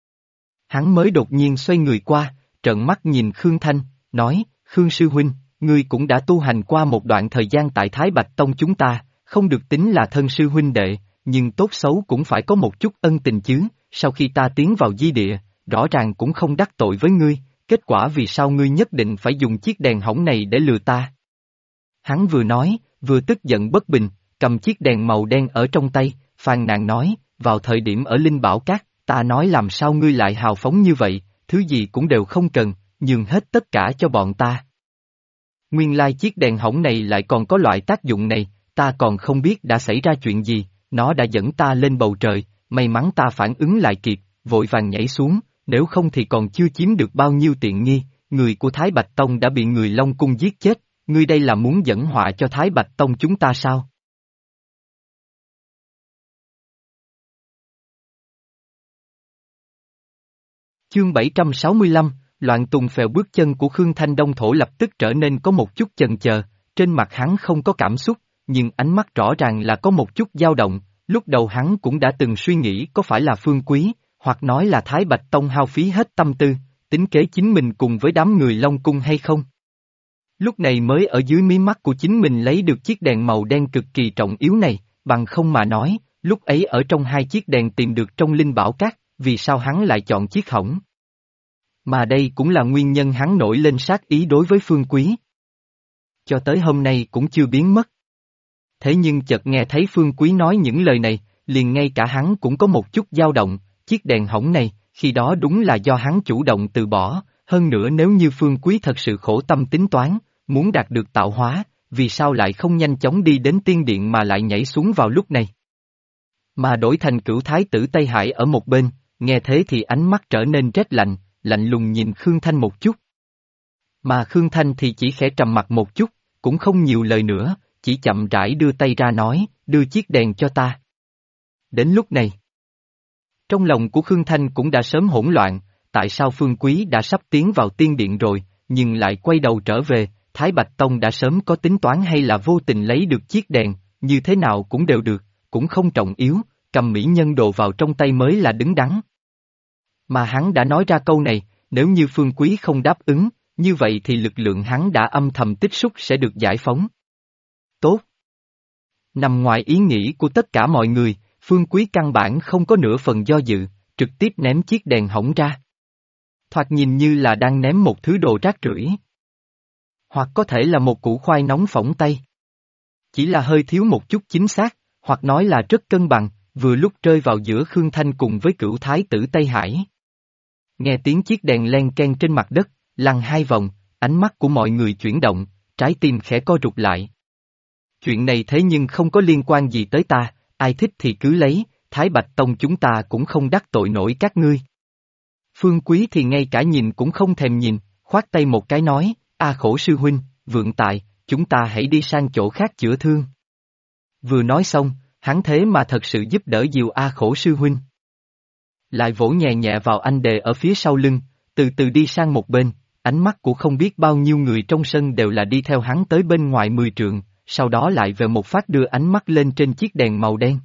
Hắn mới đột nhiên xoay người qua, trợn mắt nhìn Khương Thanh, nói, Khương sư huynh, ngươi cũng đã tu hành qua một đoạn thời gian tại Thái Bạch Tông chúng ta, không được tính là thân sư huynh đệ, nhưng tốt xấu cũng phải có một chút ân tình chứ, sau khi ta tiến vào di địa, rõ ràng cũng không đắc tội với ngươi, kết quả vì sao ngươi nhất định phải dùng chiếc đèn hỏng này để lừa ta? Hắn vừa nói, vừa tức giận bất bình, cầm chiếc đèn màu đen ở trong tay, phàn nàn nói, vào thời điểm ở Linh Bảo Các, ta nói làm sao ngươi lại hào phóng như vậy, thứ gì cũng đều không cần, nhường hết tất cả cho bọn ta. Nguyên lai chiếc đèn hỏng này lại còn có loại tác dụng này, ta còn không biết đã xảy ra chuyện gì, nó đã dẫn ta lên bầu trời, may mắn ta phản ứng lại kịp, vội vàng nhảy xuống, nếu không thì còn chưa chiếm được bao nhiêu tiện nghi, người của Thái Bạch Tông đã bị người Long Cung giết chết, ngươi đây là muốn dẫn họa cho Thái Bạch Tông chúng ta sao? Chương 765, loạn tùng phèo bước chân của Khương Thanh Đông Thổ lập tức trở nên có một chút chần chờ, trên mặt hắn không có cảm xúc, nhưng ánh mắt rõ ràng là có một chút dao động, lúc đầu hắn cũng đã từng suy nghĩ có phải là Phương Quý, hoặc nói là Thái Bạch Tông hao phí hết tâm tư, tính kế chính mình cùng với đám người Long Cung hay không. Lúc này mới ở dưới mí mắt của chính mình lấy được chiếc đèn màu đen cực kỳ trọng yếu này, bằng không mà nói, lúc ấy ở trong hai chiếc đèn tìm được trong Linh Bảo Các, vì sao hắn lại chọn chiếc hỏng. Mà đây cũng là nguyên nhân hắn nổi lên sát ý đối với Phương Quý. Cho tới hôm nay cũng chưa biến mất. Thế nhưng chợt nghe thấy Phương Quý nói những lời này, liền ngay cả hắn cũng có một chút dao động, chiếc đèn hỏng này, khi đó đúng là do hắn chủ động từ bỏ, hơn nữa nếu như Phương Quý thật sự khổ tâm tính toán, muốn đạt được tạo hóa, vì sao lại không nhanh chóng đi đến tiên điện mà lại nhảy xuống vào lúc này. Mà đổi thành Cửu Thái tử Tây Hải ở một bên, nghe thế thì ánh mắt trở nên rét lạnh, lạnh lùng nhìn Khương Thanh một chút. Mà Khương Thanh thì chỉ khẽ trầm mặt một chút, cũng không nhiều lời nữa, chỉ chậm rãi đưa tay ra nói, đưa chiếc đèn cho ta. Đến lúc này, trong lòng của Khương Thanh cũng đã sớm hỗn loạn, tại sao Phương Quý đã sắp tiến vào tiên điện rồi, nhưng lại quay đầu trở về, Thái Bạch Tông đã sớm có tính toán hay là vô tình lấy được chiếc đèn, như thế nào cũng đều được, cũng không trọng yếu, cầm mỹ nhân đồ vào trong tay mới là đứng đắn. Mà hắn đã nói ra câu này, nếu như Phương Quý không đáp ứng, như vậy thì lực lượng hắn đã âm thầm tích xúc sẽ được giải phóng. Tốt. Nằm ngoài ý nghĩ của tất cả mọi người, Phương Quý căn bản không có nửa phần do dự, trực tiếp ném chiếc đèn hỏng ra. Thoạt nhìn như là đang ném một thứ đồ rác rưởi. Hoặc có thể là một củ khoai nóng phỏng tay. Chỉ là hơi thiếu một chút chính xác, hoặc nói là rất cân bằng, vừa lúc rơi vào giữa Khương Thanh cùng với Cửu Thái tử Tây Hải. Nghe tiếng chiếc đèn len ken trên mặt đất, lăn hai vòng, ánh mắt của mọi người chuyển động, trái tim khẽ co rụt lại. Chuyện này thế nhưng không có liên quan gì tới ta, ai thích thì cứ lấy, Thái Bạch Tông chúng ta cũng không đắc tội nổi các ngươi. Phương Quý thì ngay cả nhìn cũng không thèm nhìn, khoát tay một cái nói, khổ sư huynh, vượng tài, chúng ta hãy đi sang chỗ khác chữa thương. Vừa nói xong, hắn thế mà thật sự giúp đỡ dìu khổ sư huynh. Lại vỗ nhẹ nhẹ vào anh đề ở phía sau lưng, từ từ đi sang một bên, ánh mắt của không biết bao nhiêu người trong sân đều là đi theo hắn tới bên ngoài 10 trượng, sau đó lại về một phát đưa ánh mắt lên trên chiếc đèn màu đen.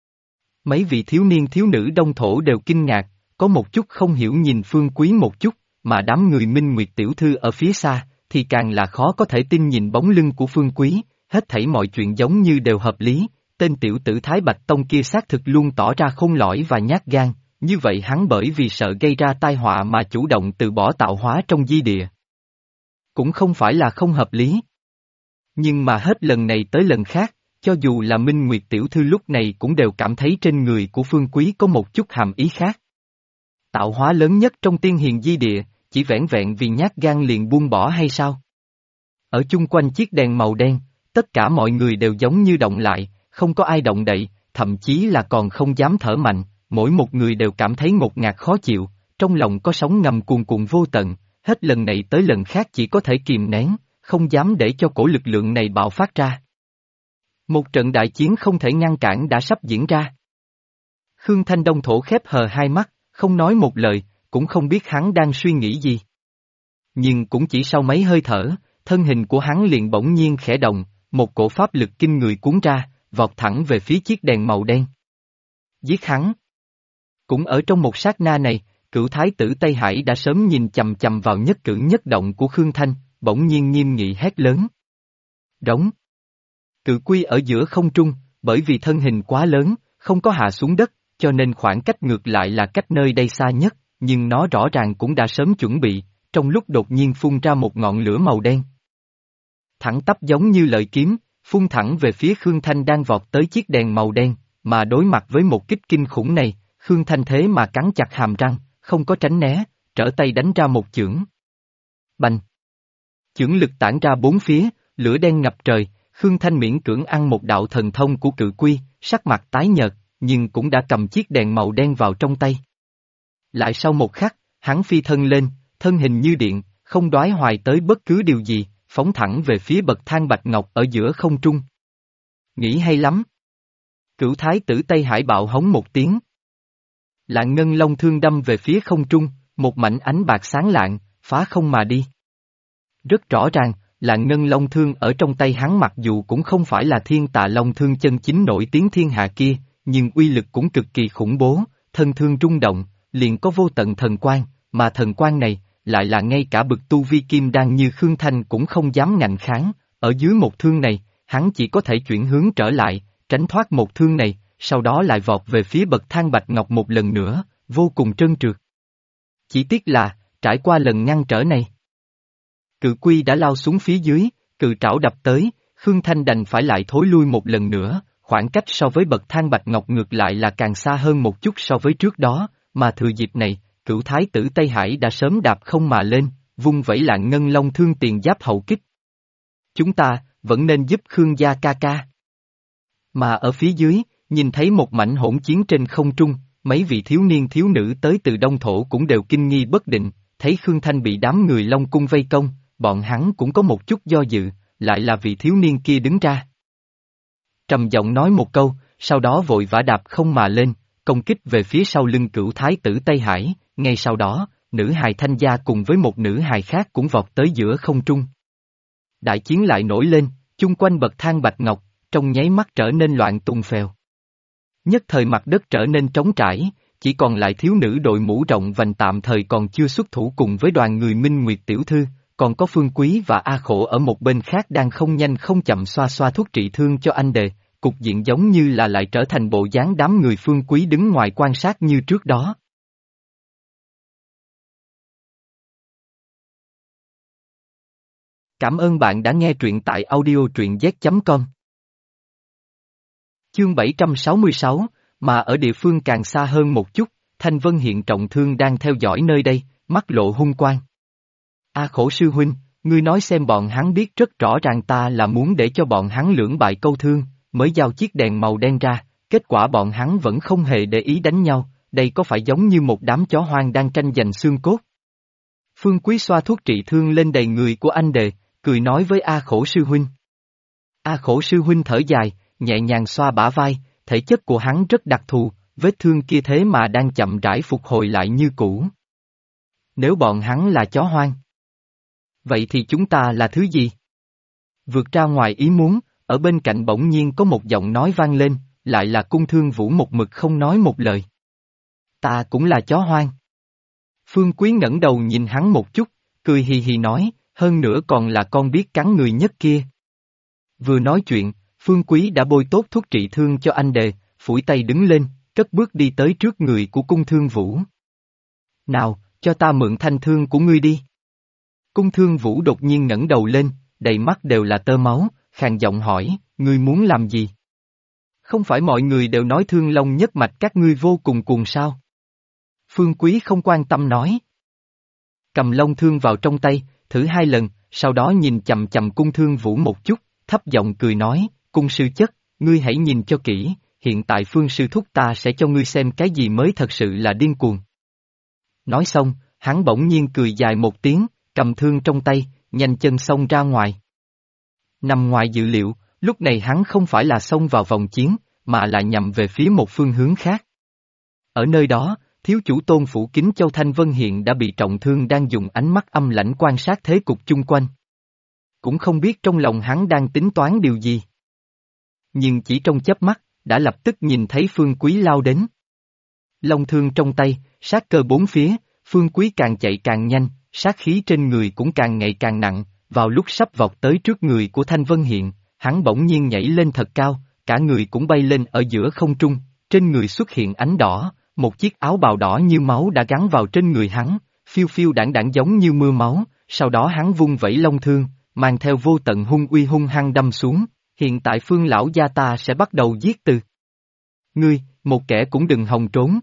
Mấy vị thiếu niên thiếu nữ đông thổ đều kinh ngạc, có một chút không hiểu nhìn Phương Quý một chút, mà đám người Minh Nguyệt tiểu thư ở phía xa, thì càng là khó có thể tin nhìn bóng lưng của Phương Quý, hết thảy mọi chuyện giống như đều hợp lý, tên tiểu tử Thái Bạch Tông kia xác thực luôn tỏ ra khôn lỏi và nhát gan, như vậy hắn bởi vì sợ gây ra tai họa mà chủ động từ bỏ tạo hóa trong di địa. Cũng không phải là không hợp lý. Nhưng mà hết lần này tới lần khác, cho dù là Minh Nguyệt tiểu thư lúc này cũng đều cảm thấy trên người của Phương Quý có một chút hàm ý khác. Tạo hóa lớn nhất trong tiên hiền di địa, chỉ vẻn vẹn vì nhát gan liền buông bỏ hay sao? Ở chung quanh chiếc đèn màu đen, tất cả mọi người đều giống như động lại, không có ai động đậy, thậm chí là còn không dám thở mạnh, mỗi một người đều cảm thấy ngột ngạt khó chịu, trong lòng có sóng ngầm cuồn cuộn vô tận, hết lần này tới lần khác chỉ có thể kìm nén, không dám để cho cổ lực lượng này bạo phát ra. Một trận đại chiến không thể ngăn cản đã sắp diễn ra. Khương Thanh Đông thổ khép hờ hai mắt, không nói một lời, cũng không biết hắn đang suy nghĩ gì. Nhưng cũng chỉ sau mấy hơi thở, thân hình của hắn liền bỗng nhiên khẽ động, một cổ pháp lực kinh người cuốn ra, vọt thẳng về phía chiếc đèn màu đen. Giết hắn. Cũng ở trong một sát na này, Cửu Thái tử Tây Hải đã sớm nhìn chằm chằm vào nhất cử nhất động của Khương Thanh, bỗng nhiên nghiêm nghị hét lớn. Đóng. Cự quy ở giữa không trung, bởi vì thân hình quá lớn, không có hạ xuống đất, cho nên khoảng cách ngược lại là cách nơi đây xa nhất, nhưng nó rõ ràng cũng đã sớm chuẩn bị, trong lúc đột nhiên phun ra một ngọn lửa màu đen. Thẳng tắp giống như lợi kiếm, phun thẳng về phía Khương Thanh đang vọt tới chiếc đèn màu đen, mà đối mặt với một kích kinh khủng này, Khương Thanh thế mà cắn chặt hàm răng, không có tránh né, trở tay đánh ra một chưởng. Bành! Chưởng lực tản ra bốn phía, lửa đen ngập trời, Khương Thanh miễn cưỡng ăn một đạo thần thông của cự quy, sắc mặt tái nhợt, nhưng cũng đã cầm chiếc đèn màu đen vào trong tay. Lại sau một khắc, hắn phi thân lên, thân hình như điện, không đoái hoài tới bất cứ điều gì, phóng thẳng về phía bậc thang bạch ngọc ở giữa không trung. Nghĩ hay lắm. Cửu Thái tử Tây Hải bạo hống một tiếng. Lạng ngân long thương đâm về phía không trung, một mảnh ánh bạc sáng lạng, phá không mà đi. Rất rõ ràng, lạng ngân long thương ở trong tay hắn mặc dù cũng không phải là thiên tạ long thương chân chính nổi tiếng thiên hạ kia, nhưng uy lực cũng cực kỳ khủng bố, thân thương rung động, liền có vô tận thần quang, mà thần quang này, lại là ngay cả bực tu vi kim đan như Khương Thanh cũng không dám ngạnh kháng, ở dưới một thương này, hắn chỉ có thể chuyển hướng trở lại, tránh thoát một thương này, sau đó lại vọt về phía bậc thang bạch ngọc một lần nữa, vô cùng trơn trượt. Chỉ tiếc là, trải qua lần ngăn trở này, cự quy đã lao xuống phía dưới, cự trảo đập tới, Khương Thanh đành phải lại thối lui một lần nữa, khoảng cách so với bậc thang bạch ngọc ngược lại là càng xa hơn một chút so với trước đó, mà thừa dịp này, Cửu Thái tử Tây Hải đã sớm đạp không mà lên, vung vẩy lạng ngân long thương tiền giáp hậu kích. Chúng ta, vẫn nên giúp Khương gia ca ca. Mà ở phía dưới, nhìn thấy một mảnh hỗn chiến trên không trung, mấy vị thiếu niên thiếu nữ tới từ Đông Thổ cũng đều kinh nghi bất định, thấy Khương Thanh bị đám người Long Cung vây công, bọn hắn cũng có một chút do dự, lại là vị thiếu niên kia đứng ra. Trầm giọng nói một câu, sau đó vội vã đạp không mà lên, công kích về phía sau lưng Cửu Thái tử Tây Hải, ngay sau đó, nữ hài Thanh Gia cùng với một nữ hài khác cũng vọt tới giữa không trung. Đại chiến lại nổi lên, chung quanh bậc thang bạch ngọc, trong nháy mắt trở nên loạn tung phèo. Nhất thời mặt đất trở nên trống trải, chỉ còn lại thiếu nữ đội mũ rộng vành tạm thời còn chưa xuất thủ cùng với đoàn người Minh Nguyệt tiểu thư, còn có Phương Quý và A Khổ ở một bên khác đang không nhanh không chậm xoa xoa thuốc trị thương cho anh đề, cục diện giống như là lại trở thành bộ dáng đám người Phương Quý đứng ngoài quan sát như trước đó. Cảm ơn bạn đã nghe truyện tại audio truyện z.com. Chương 766, mà ở địa phương càng xa hơn một chút, Thanh Vân Hiện trọng thương đang theo dõi nơi đây, mắt lộ hung quang. A Khổ sư huynh, ngươi nói xem bọn hắn biết rất rõ ràng ta là muốn để cho bọn hắn lưỡng bại câu thương, mới giao chiếc đèn màu đen ra, kết quả bọn hắn vẫn không hề để ý đánh nhau, đây có phải giống như một đám chó hoang đang tranh giành xương cốt? Phương Quý xoa thuốc trị thương lên đầy người của anh đề, cười nói với A Khổ sư huynh. A Khổ sư huynh thở dài, nhẹ nhàng xoa bả vai, thể chất của hắn rất đặc thù, vết thương kia thế mà đang chậm rãi phục hồi lại như cũ. Nếu bọn hắn là chó hoang, vậy thì chúng ta là thứ gì? Vượt ra ngoài ý muốn, ở bên cạnh bỗng nhiên có một giọng nói vang lên, lại là Cung Thương Vũ một mực không nói một lời. Ta cũng là chó hoang. Phương Quý ngẩng đầu nhìn hắn một chút, cười hì hì nói, hơn nữa còn là con biết cắn người nhất kia. Vừa nói chuyện, Phương Quý đã bôi tốt thuốc trị thương cho anh đề, phủi tay đứng lên, cất bước đi tới trước người của Cung Thương Vũ. Nào, cho ta mượn thanh thương của ngươi đi. Cung Thương Vũ đột nhiên ngẩng đầu lên, đầy mắt đều là tơ máu, khàn giọng hỏi, ngươi muốn làm gì? Không phải mọi người đều nói Thương Long nhất mạch các ngươi vô cùng cuồng sao? Phương Quý không quan tâm nói. Cầm long thương vào trong tay, thử 2 lần, sau đó nhìn chầm chầm Cung Thương Vũ một chút, thấp giọng cười nói, Cung sư chất, ngươi hãy nhìn cho kỹ, hiện tại Phương sư thúc ta sẽ cho ngươi xem cái gì mới thật sự là điên cuồng. Nói xong, hắn bỗng nhiên cười dài một tiếng, cầm thương trong tay, nhanh chân xông ra ngoài. Nằm ngoài dự liệu, lúc này hắn không phải là xông vào vòng chiến, mà là nhằm về phía một phương hướng khác. Ở nơi đó, thiếu chủ Tôn Phủ Kính Châu Thanh Vân Hiện đã bị trọng thương đang dùng ánh mắt âm lãnh quan sát thế cục chung quanh. Cũng không biết trong lòng hắn đang tính toán điều gì. Nhưng chỉ trong chớp mắt, đã lập tức nhìn thấy Phương Quý lao đến. Long thương trong tay, sát cơ bốn phía, Phương Quý càng chạy càng nhanh, sát khí trên người cũng càng ngày càng nặng, vào lúc sắp vọt tới trước người của Thanh Vân Hiện, hắn bỗng nhiên nhảy lên thật cao, cả người cũng bay lên ở giữa không trung, trên người xuất hiện ánh đỏ, một chiếc áo bào đỏ như máu đã gắn vào trên người hắn, phiêu phiêu đãng đãng giống như mưa máu, sau đó hắn vung vẩy long thương, mang theo vô tận hung uy hung hăng đâm xuống, hiện tại Phương lão gia ta sẽ bắt đầu giết từ. Ngươi, một kẻ cũng đừng hòng trốn.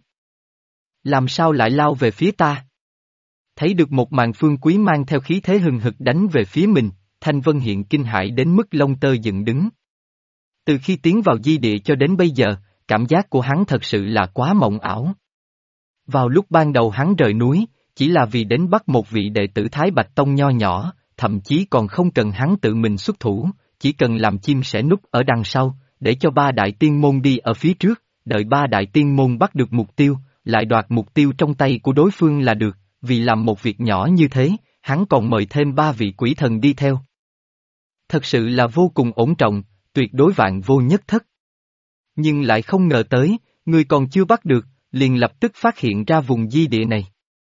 Làm sao lại lao về phía ta? Thấy được một màn Phương Quý mang theo khí thế hừng hực đánh về phía mình, Thanh Vân Hiện kinh hãi đến mức lông tơ dựng đứng. Từ khi tiến vào di địa cho đến bây giờ, cảm giác của hắn thật sự là quá mộng ảo. Vào lúc ban đầu hắn rời núi, chỉ là vì đến bắt một vị đệ tử Thái Bạch Tông nho nhỏ, thậm chí còn không cần hắn tự mình xuất thủ, chỉ cần làm chim sẻ núp ở đằng sau, để cho 3 đại tiên môn đi ở phía trước, đợi 3 đại tiên môn bắt được mục tiêu, lại đoạt mục tiêu trong tay của đối phương là được, vì làm một việc nhỏ như thế, hắn còn mời thêm 3 vị quỷ thần đi theo. Thật sự là vô cùng ổn trọng, tuyệt đối vạn vô nhất thất. Nhưng lại không ngờ tới, người còn chưa bắt được, liền lập tức phát hiện ra vùng di địa này.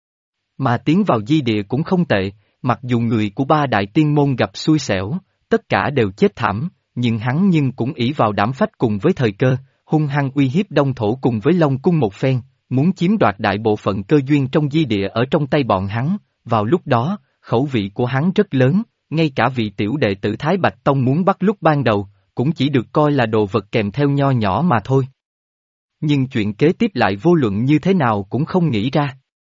Mà tiến vào di địa cũng không tệ, mặc dù người của 3 đại tiên môn gặp xui xẻo, tất cả đều chết thảm, nhưng hắn cũng ỷ vào đảm phách cùng với thời cơ, hung hăng uy hiếp Đông Thổ cùng với Long Cung một phen, muốn chiếm đoạt đại bộ phận cơ duyên trong di địa ở trong tay bọn hắn, vào lúc đó, khẩu vị của hắn rất lớn, ngay cả vị tiểu đệ tử Thái Bạch Tông muốn bắt lúc ban đầu, cũng chỉ được coi là đồ vật kèm theo nho nhỏ mà thôi. Nhưng chuyện kế tiếp lại vô luận như thế nào cũng không nghĩ ra.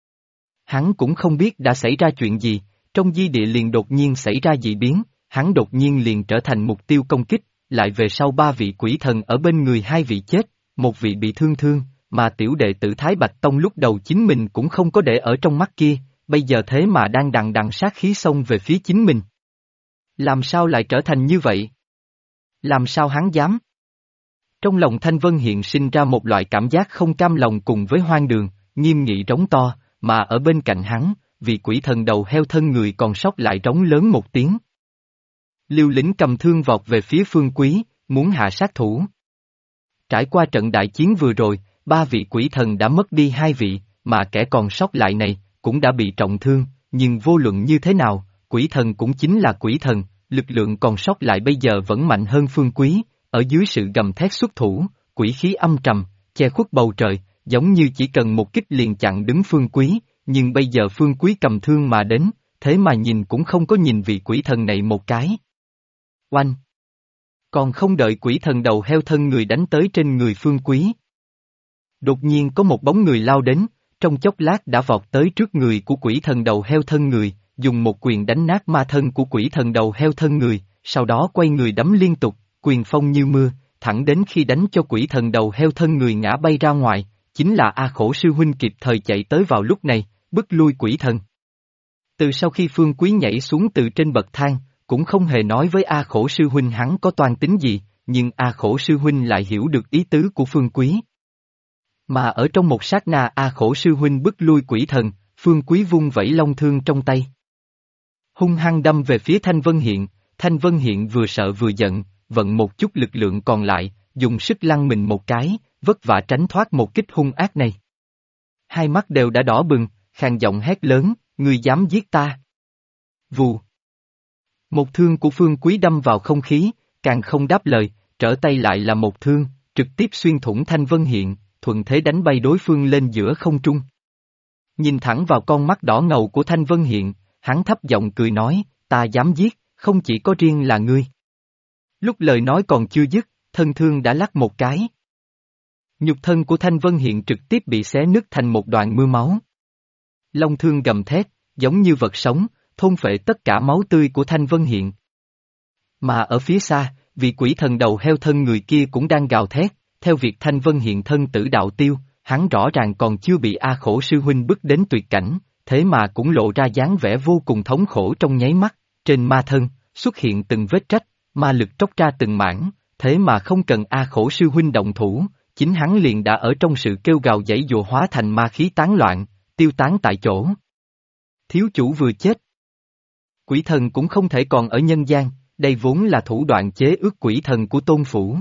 Hắn cũng không biết đã xảy ra chuyện gì, trong di địa liền đột nhiên xảy ra dị biến, hắn đột nhiên liền trở thành mục tiêu công kích, lại về sau 3 vị quỷ thần ở bên người 2 vị chết, một vị bị thương, mà tiểu đệ tử Thái Bạch Tông lúc đầu chính mình cũng không có để ở trong mắt kia, bây giờ thế mà đang đằng đằng sát khí xông về phía chính mình. Làm sao lại trở thành như vậy? Làm sao hắn dám? Trong lòng Thanh Vân Hiện sinh ra một loại cảm giác không cam lòng cùng với hoang đường, nghiêm nghị rống to, mà ở bên cạnh hắn, vị quỷ thần đầu heo thân người còn sót lại rống lớn một tiếng. Liêu Lĩnh cầm thương vọt về phía Phương Quý, muốn hạ sát thủ. Trải qua trận đại chiến vừa rồi, 3 vị quỷ thần đã mất đi 2 vị, mà kẻ còn sót lại này, cũng đã bị trọng thương, nhưng vô luận như thế nào, quỷ thần cũng chính là quỷ thần, lực lượng còn sót lại bây giờ vẫn mạnh hơn Phương Quý, ở dưới sự gầm thét xuất thủ, quỷ khí âm trầm, che khuất bầu trời, giống như chỉ cần một kích liền chặn đứng Phương Quý, nhưng bây giờ Phương Quý cầm thương mà đến, thế mà nhìn cũng không có nhìn vị quỷ thần này một cái. Oanh! Còn không đợi quỷ thần đầu heo thân người đánh tới trên người Phương Quý. Đột nhiên có một bóng người lao đến, trong chốc lát đã vọt tới trước người của quỷ thần đầu heo thân người, dùng một quyền đánh nát ma thân của quỷ thần đầu heo thân người, sau đó quay người đấm liên tục, quyền phong như mưa, thẳng đến khi đánh cho quỷ thần đầu heo thân người ngã bay ra ngoài, chính là A Khổ sư huynh kịp thời chạy tới vào lúc này, bức lui quỷ thần. Từ sau khi Phương Quý nhảy xuống từ trên bậc thang, cũng không hề nói với A Khổ sư huynh hắn có toan tính gì, nhưng A Khổ sư huynh lại hiểu được ý tứ của Phương Quý. Mà ở trong một sát na A Khổ sư huynh bức lui quỷ thần, Phương Quý vung vẩy long thương trong tay. Hung hăng đâm về phía Thanh Vân Hiện vừa sợ vừa giận, vận một chút lực lượng còn lại, dùng sức lăn mình một cái, vất vả tránh thoát một kích hung ác này. Hai mắt đều đã đỏ bừng, khàn giọng hét lớn, ngươi dám giết ta. Vù. Một thương của Phương Quý đâm vào không khí, càng không đáp lời, trở tay lại là một thương, trực tiếp xuyên thủng Thanh Vân Hiện, thuận thế đánh bay đối phương lên giữa không trung. Nhìn thẳng vào con mắt đỏ ngầu của Thanh Vân Hiện, hắn thấp giọng cười nói, ta dám giết, không chỉ có riêng là ngươi. Lúc lời nói còn chưa dứt, thân thương đã lắc một cái. Nhục thân của Thanh Vân Hiện trực tiếp bị xé nứt thành một đoạn mưa máu. Long thương gầm thét, giống như vật sống, thôn phệ tất cả máu tươi của Thanh Vân Hiện. Mà ở phía xa, vị quỷ thần đầu heo thân người kia cũng đang gào thét, theo việc Thanh Vân Hiện thân tử đạo tiêu, hắn rõ ràng còn chưa bị A Khổ sư huynh bức đến tuyệt cảnh, thế mà cũng lộ ra dáng vẻ vô cùng thống khổ trong nháy mắt, trên ma thân, xuất hiện từng vết trách, ma lực tróc ra từng mảng, thế mà không cần A Khổ sư huynh động thủ, chính hắn liền đã ở trong sự kêu gào giãy giụa hóa thành ma khí tán loạn, tiêu tán tại chỗ. Thiếu chủ vừa chết. Quỷ thần cũng không thể còn ở nhân gian, đây vốn là thủ đoạn chế ước quỷ thần của Tôn Phủ.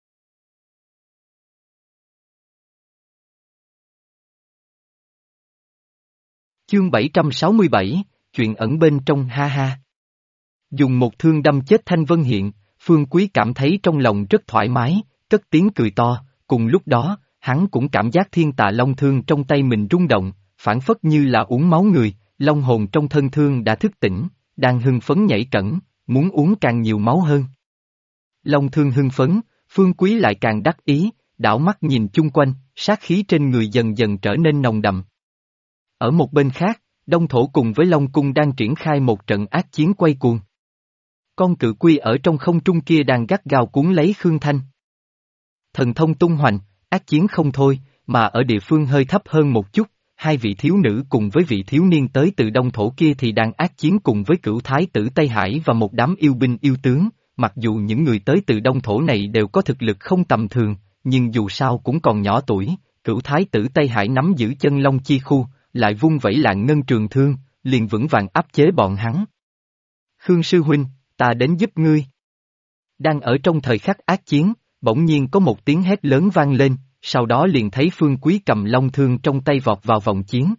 Chương 767, chuyện ẩn bên trong ha ha. Dùng một thương đâm chết Thanh Vân Hiện, Phương Quý cảm thấy trong lòng rất thoải mái, cất tiếng cười to, cùng lúc đó, hắn cũng cảm giác thiên tà long thương trong tay mình rung động, phản phất như là uống máu người, long hồn trong thân thương đã thức tỉnh, đang hưng phấn nhảy cẫng, muốn uống càng nhiều máu hơn. Long thương hưng phấn, Phương Quý lại càng đắc ý, đảo mắt nhìn chung quanh, sát khí trên người dần dần trở nên nồng đậm. Ở một bên khác, Đông Thổ cùng với Long Cung đang triển khai một trận ác chiến quay cuồng. Con cự quy ở trong không trung kia đang gắt gao cuốn lấy Khương Thanh. Thần thông tung hoành, ác chiến không thôi, mà ở địa phương hơi thấp hơn một chút, hai vị thiếu nữ cùng với vị thiếu niên tới từ Đông Thổ kia thì đang ác chiến cùng với cửu thái tử Tây Hải và một đám yêu binh yêu tướng, mặc dù những người tới từ Đông Thổ này đều có thực lực không tầm thường, nhưng dù sao cũng còn nhỏ tuổi, cửu thái tử Tây Hải nắm giữ chân long chi khu, lại vung vẩy lạng ngân trường thương, liền vững vàng áp chế bọn hắn. Khương sư huynh, ta đến giúp ngươi. Đang ở trong thời khắc ác chiến, bỗng nhiên có một tiếng hét lớn vang lên, sau đó liền thấy Phương Quý cầm long thương trong tay vọt vào vòng chiến.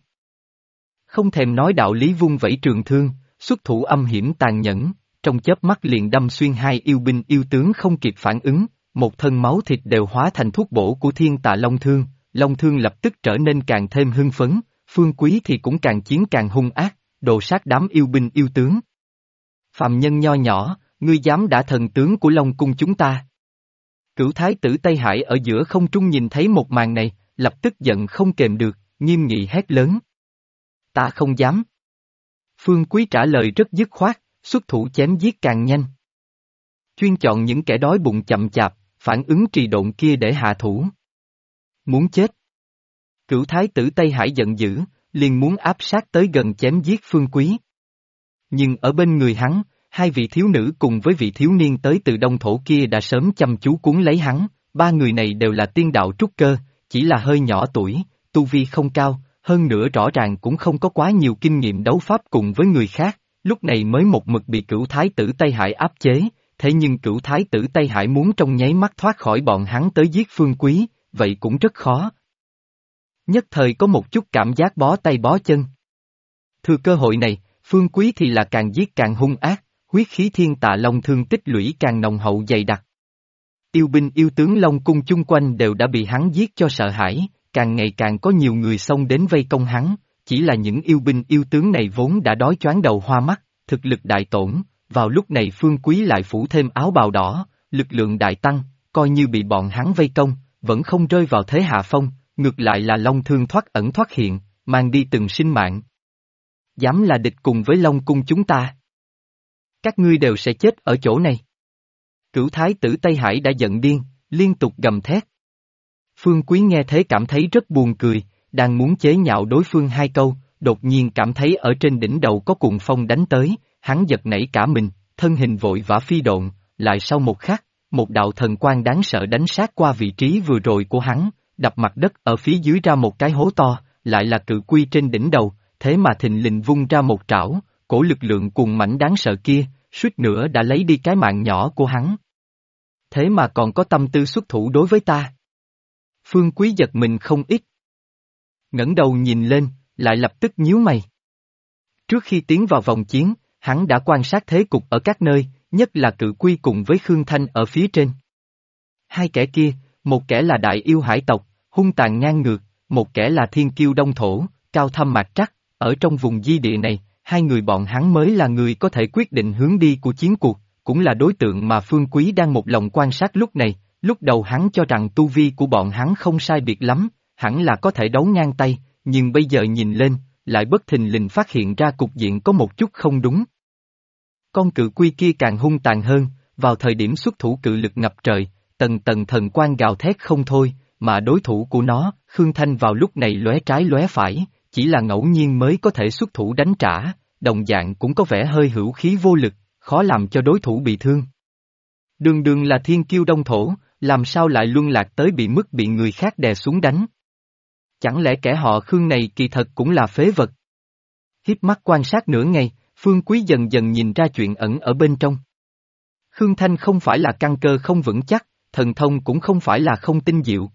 Không thèm nói đạo lý vung vẩy trường thương, xuất thủ âm hiểm tàn nhẫn, trong chớp mắt liền đâm xuyên hai yêu binh yêu tướng không kịp phản ứng, một thân máu thịt đều hóa thành thuốc bổ của thiên tà long thương lập tức trở nên càng thêm hưng phấn, Phương Quý thì cũng càng chiến càng hung ác, đồ sát đám yêu binh yêu tướng. Phàm nhân nho nhỏ, ngươi dám đả thần tướng của Long Cung chúng ta. Cửu thái tử Tây Hải ở giữa không trung nhìn thấy một màn này, lập tức giận không kềm được, nghiêm nghị hét lớn. Ta không dám. Phương Quý trả lời rất dứt khoát, xuất thủ chém giết càng nhanh. Chuyên chọn những kẻ đói bụng chậm chạp, phản ứng trì độn kia để hạ thủ. Muốn chết. Cửu thái tử Tây Hải giận dữ, liền muốn áp sát tới gần chém giết Phương Quý. Nhưng ở bên người hắn, hai vị thiếu nữ cùng với vị thiếu niên tới từ Đông Thổ kia đã sớm chăm chú cuốn lấy hắn, ba người này đều là tiên đạo trúc cơ, chỉ là hơi nhỏ tuổi, tu vi không cao, hơn nữa rõ ràng cũng không có quá nhiều kinh nghiệm đấu pháp cùng với người khác, lúc này mới một mực bị cửu thái tử Tây Hải áp chế, thế nhưng cửu thái tử Tây Hải muốn trong nháy mắt thoát khỏi bọn hắn tới giết Phương Quý, vậy cũng rất khó. Nhất thời có một chút cảm giác bó tay bó chân. Thừa cơ hội này, Phương Quý thì là càng giết càng hung ác, huyết khí thiên tạ long thương tích lũy càng nồng hậu dày đặc. Yêu binh yêu tướng Long Cung chung quanh đều đã bị hắn giết cho sợ hãi, càng ngày càng có nhiều người xông đến vây công hắn, chỉ là những yêu binh yêu tướng này vốn đã đói choáng đầu hoa mắt, thực lực đại tổn, vào lúc này Phương Quý lại phủ thêm áo bào đỏ, lực lượng đại tăng, coi như bị bọn hắn vây công, vẫn không rơi vào thế hạ phong, ngược lại là Long Thương thoát ẩn thoát hiện, mang đi từng sinh mạng. Dám là địch cùng với Long Cung chúng ta. Các ngươi đều sẽ chết ở chỗ này. Cửu thái tử Tây Hải đã giận điên, liên tục gầm thét. Phương Quý nghe thế cảm thấy rất buồn cười, đang muốn chế nhạo đối phương hai câu, đột nhiên cảm thấy ở trên đỉnh đầu có cuồng phong đánh tới, hắn giật nảy cả mình, thân hình vội vã phi độn, lại sau một khắc, một đạo thần quang đáng sợ đánh sát qua vị trí vừa rồi của hắn, đập mặt đất ở phía dưới ra một cái hố to, lại là cự quy trên đỉnh đầu, thế mà thình lình vung ra một trảo, cổ lực lượng cuồng mãnh đáng sợ kia, suýt nữa đã lấy đi cái mạng nhỏ của hắn. Thế mà còn có tâm tư xuất thủ đối với ta. Phương Quý giật mình không ít. Ngẩng đầu nhìn lên, lại lập tức nhíu mày. Trước khi tiến vào vòng chiến, hắn đã quan sát thế cục ở các nơi, nhất là cự quy cùng với Khương Thanh ở phía trên. Hai kẻ kia, một kẻ là đại yêu hải tộc, hung tàn ngang ngược, một kẻ là thiên kiêu đông thổ, cao thâm mạc trắc, ở trong vùng di địa này, hai người bọn hắn mới là người có thể quyết định hướng đi của chiến cuộc, cũng là đối tượng mà Phương Quý đang một lòng quan sát lúc này, lúc đầu hắn cho rằng tu vi của bọn hắn không sai biệt lắm, hẳn là có thể đấu ngang tay, nhưng bây giờ nhìn lên, lại bất thình lình phát hiện ra cục diện có một chút không đúng. Con cự quy kia càng hung tàn hơn, vào thời điểm xuất thủ cự lực ngập trời, tầng tầng thần quang gào thét không thôi, mà đối thủ của nó, Khương Thanh vào lúc này lóe trái lóe phải, chỉ là ngẫu nhiên mới có thể xuất thủ đánh trả, đồng dạng cũng có vẻ hơi hữu khí vô lực, khó làm cho đối thủ bị thương. Đường đường là thiên kiêu đông thổ, làm sao lại luân lạc tới bị người khác đè xuống đánh? Chẳng lẽ kẻ họ Khương này kỳ thật cũng là phế vật? Hiếp mắt quan sát nửa ngày, Phương Quý dần dần nhìn ra chuyện ẩn ở bên trong. Khương Thanh không phải là căn cơ không vững chắc, thần thông cũng không phải là không tinh diệu,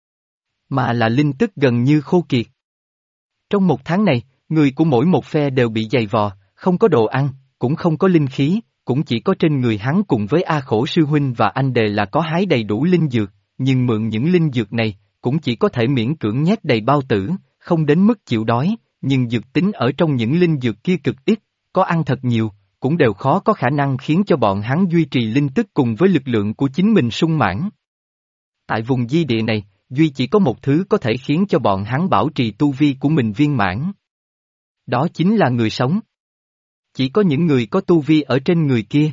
mà là linh tức gần như khô kiệt. Trong một tháng này, người của mỗi một phe đều bị dày vò, không có đồ ăn, cũng không có linh khí, cũng chỉ có trên người hắn cùng với A Khổ sư huynh và anh Đề là có hái đầy đủ linh dược, nhưng mượn những linh dược này, cũng chỉ có thể miễn cưỡng nhét đầy bao tử, không đến mức chịu đói, nhưng dược tính ở trong những linh dược kia cực ít, có ăn thật nhiều, cũng đều khó có khả năng khiến cho bọn hắn duy trì linh tức cùng với lực lượng của chính mình sung mãn. Tại vùng di địa này, duy chỉ có một thứ có thể khiến cho bọn hắn bảo trì tu vi của mình viên mãn. Đó chính là người sống. Chỉ có những người có tu vi ở trên người kia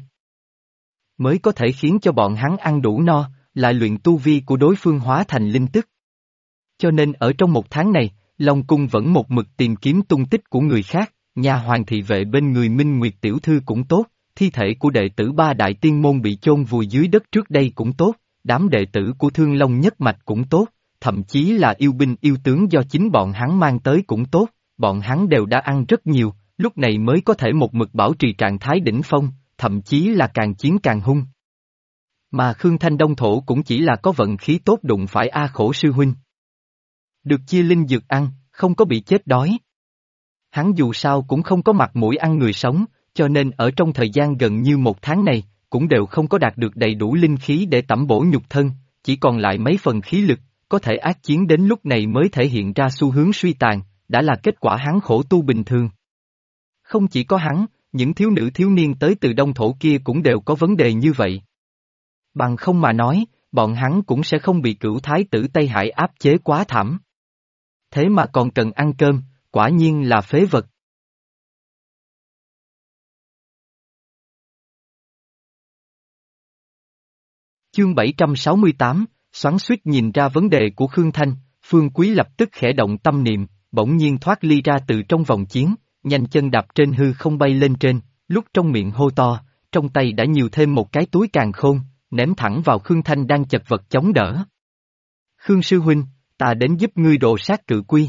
mới có thể khiến cho bọn hắn ăn đủ no, lại luyện tu vi của đối phương hóa thành linh tức. Cho nên ở trong một tháng này, Long Cung vẫn một mực tìm kiếm tung tích của người khác, nhà hoàng thị vệ bên người Minh Nguyệt tiểu thư cũng tốt, thi thể của đệ tử ba đại tiên môn bị chôn vùi dưới đất trước đây cũng tốt, đám đệ tử của Thương Long nhất mạch cũng tốt, thậm chí là yêu binh yêu tướng do chính bọn hắn mang tới cũng tốt, bọn hắn đều đã ăn rất nhiều, lúc này mới có thể một mực bảo trì trạng thái đỉnh phong, thậm chí là càng chiến càng hung. Mà Khương Thanh Đông Thổ cũng chỉ là có vận khí tốt đụng phải A Khổ sư huynh. Được chia linh dược ăn, không có bị chết đói. Hắn dù sao cũng không có mặt mũi ăn người sống, cho nên ở trong thời gian gần như một tháng này, cũng đều không có đạt được đầy đủ linh khí để tẩm bổ nhục thân, chỉ còn lại mấy phần khí lực, có thể ác chiến đến lúc này mới thể hiện ra xu hướng suy tàn, đã là kết quả hắn khổ tu bình thường. Không chỉ có hắn, những thiếu nữ thiếu niên tới từ Đông Thổ kia cũng đều có vấn đề như vậy. Bằng không mà nói, bọn hắn cũng sẽ không bị Cửu thái tử Tây Hải áp chế quá thảm. Thế mà còn cần ăn cơm, quả nhiên là phế vật. Chương 768, xoắn xuýt nhìn ra vấn đề của Khương Thanh, Phương Quý lập tức khẽ động tâm niệm, bỗng nhiên thoát ly ra từ trong vòng chiến, nhanh chân đạp trên hư không bay lên trên, lúc trong miệng hô to, trong tay đã nhiều thêm một cái túi càn khôn, ném thẳng vào Khương Thanh đang chật vật chống đỡ. Khương sư huynh, ta đến giúp ngươi đồ sát cự quy.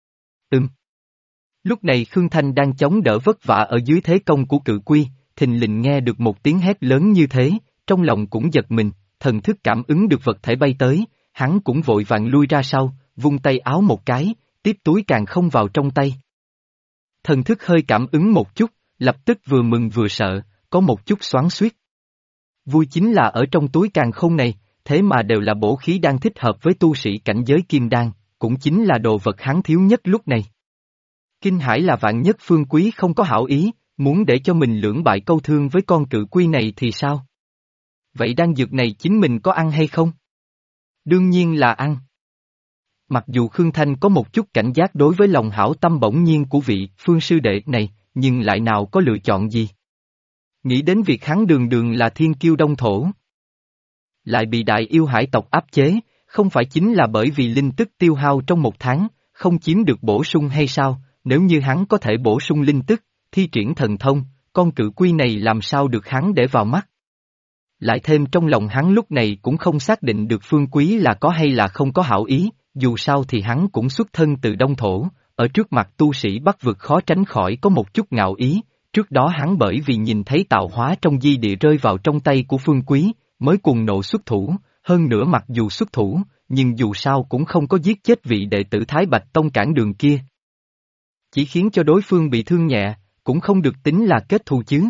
Lúc này Khương Thanh đang chống đỡ vất vả ở dưới thế công của cự quy, thình lình nghe được một tiếng hét lớn như thế, trong lòng cũng giật mình, thần thức cảm ứng được vật thể bay tới, hắn cũng vội vàng lui ra sau, vung tay áo một cái, tiếp túi càng không vào trong tay. Thần thức hơi cảm ứng một chút, lập tức vừa mừng vừa sợ, có một chút xoắn xuýt. Vui chính là ở trong túi càn khôn này, thế mà đều là bổ khí đang thích hợp với tu sĩ cảnh giới kim đan, cũng chính là đồ vật hắn thiếu nhất lúc này. Kinh hãi là vạn nhất Phương Quý không có hảo ý, muốn để cho mình lưỡng bại câu thương với con cự quy này thì sao? Vậy đan dược này chính mình có ăn hay không? Đương nhiên là ăn. Mặc dù Khương Thanh có một chút cảnh giác đối với lòng hảo tâm bỗng nhiên của vị Phương sư đệ này, nhưng lại nào có lựa chọn gì. Nghĩ đến việc hắn đường đường là thiên kiêu đông thổ. Lại bị đại yêu hải tộc áp chế, không phải chính là bởi vì linh tức tiêu hao trong một tháng, không chiếm được bổ sung hay sao, nếu như hắn có thể bổ sung linh tức, thi triển thần thông, con cự quy này làm sao được hắn để vào mắt. Lại thêm trong lòng hắn lúc này cũng không xác định được Phương Quý là có hay là không có hảo ý, dù sao thì hắn cũng xuất thân từ đông thổ, ở trước mặt tu sĩ Bắc vực khó tránh khỏi có một chút ngạo ý, trước đó hắn bởi vì nhìn thấy tạo hóa trong di địa rơi vào trong tay của Phương Quý, mới cuồng nộ xuất thủ, hơn nữa mặc dù xuất thủ, nhưng dù sao cũng không có giết chết vị đệ tử Thái Bạch Tông cản đường kia. Chỉ khiến cho đối phương bị thương nhẹ, cũng không được tính là kết thù chứ.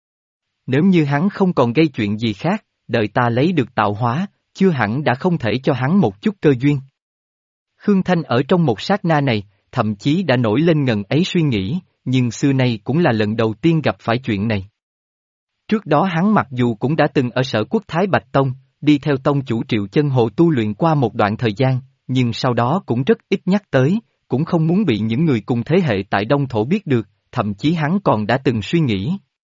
Nếu như hắn không còn gây chuyện gì khác, đợi ta lấy được tạo hóa, chưa hẳn đã không thể cho hắn một chút cơ duyên. Khương Thanh ở trong một sát na này, thậm chí đã nổi lên ngần ấy suy nghĩ, nhưng xưa nay cũng là lần đầu tiên gặp phải chuyện này. Trước đó hắn mặc dù cũng đã từng ở Sở Quốc Thái Bạch Tông, đi theo tông chủ Triệu Chân Hồ tu luyện qua một đoạn thời gian, nhưng sau đó cũng rất ít nhắc tới, cũng không muốn bị những người cùng thế hệ tại Đông Thổ biết được, thậm chí hắn còn đã từng suy nghĩ.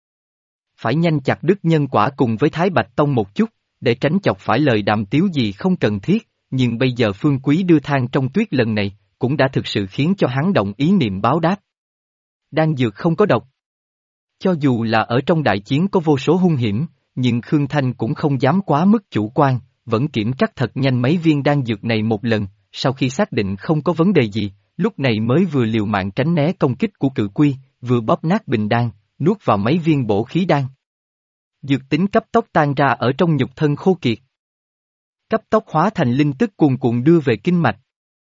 Phải nhanh chặt đứt nhân quả cùng với Thái Bạch Tông một chút, để tránh chọc phải lời đàm tiếu gì không cần thiết, nhưng bây giờ Phương Quý đưa than trong tuyết lần này, cũng đã thực sự khiến cho hắn động ý niệm báo đáp. Đan dược không có độc. Cho dù là ở trong đại chiến có vô số hung hiểm, nhưng Khương Thanh cũng không dám quá mức chủ quan, vẫn kiểm trắc thật nhanh mấy viên đan dược này một lần, sau khi xác định không có vấn đề gì, lúc này mới vừa liều mạng tránh né công kích của cự quy, vừa bóp nát bình đan, nuốt vào mấy viên bổ khí đan. Dược tính cấp tốc tan ra ở trong nhục thân khô kiệt. Cấp tốc hóa thành linh tức cuồn cuộn đưa về kinh mạch.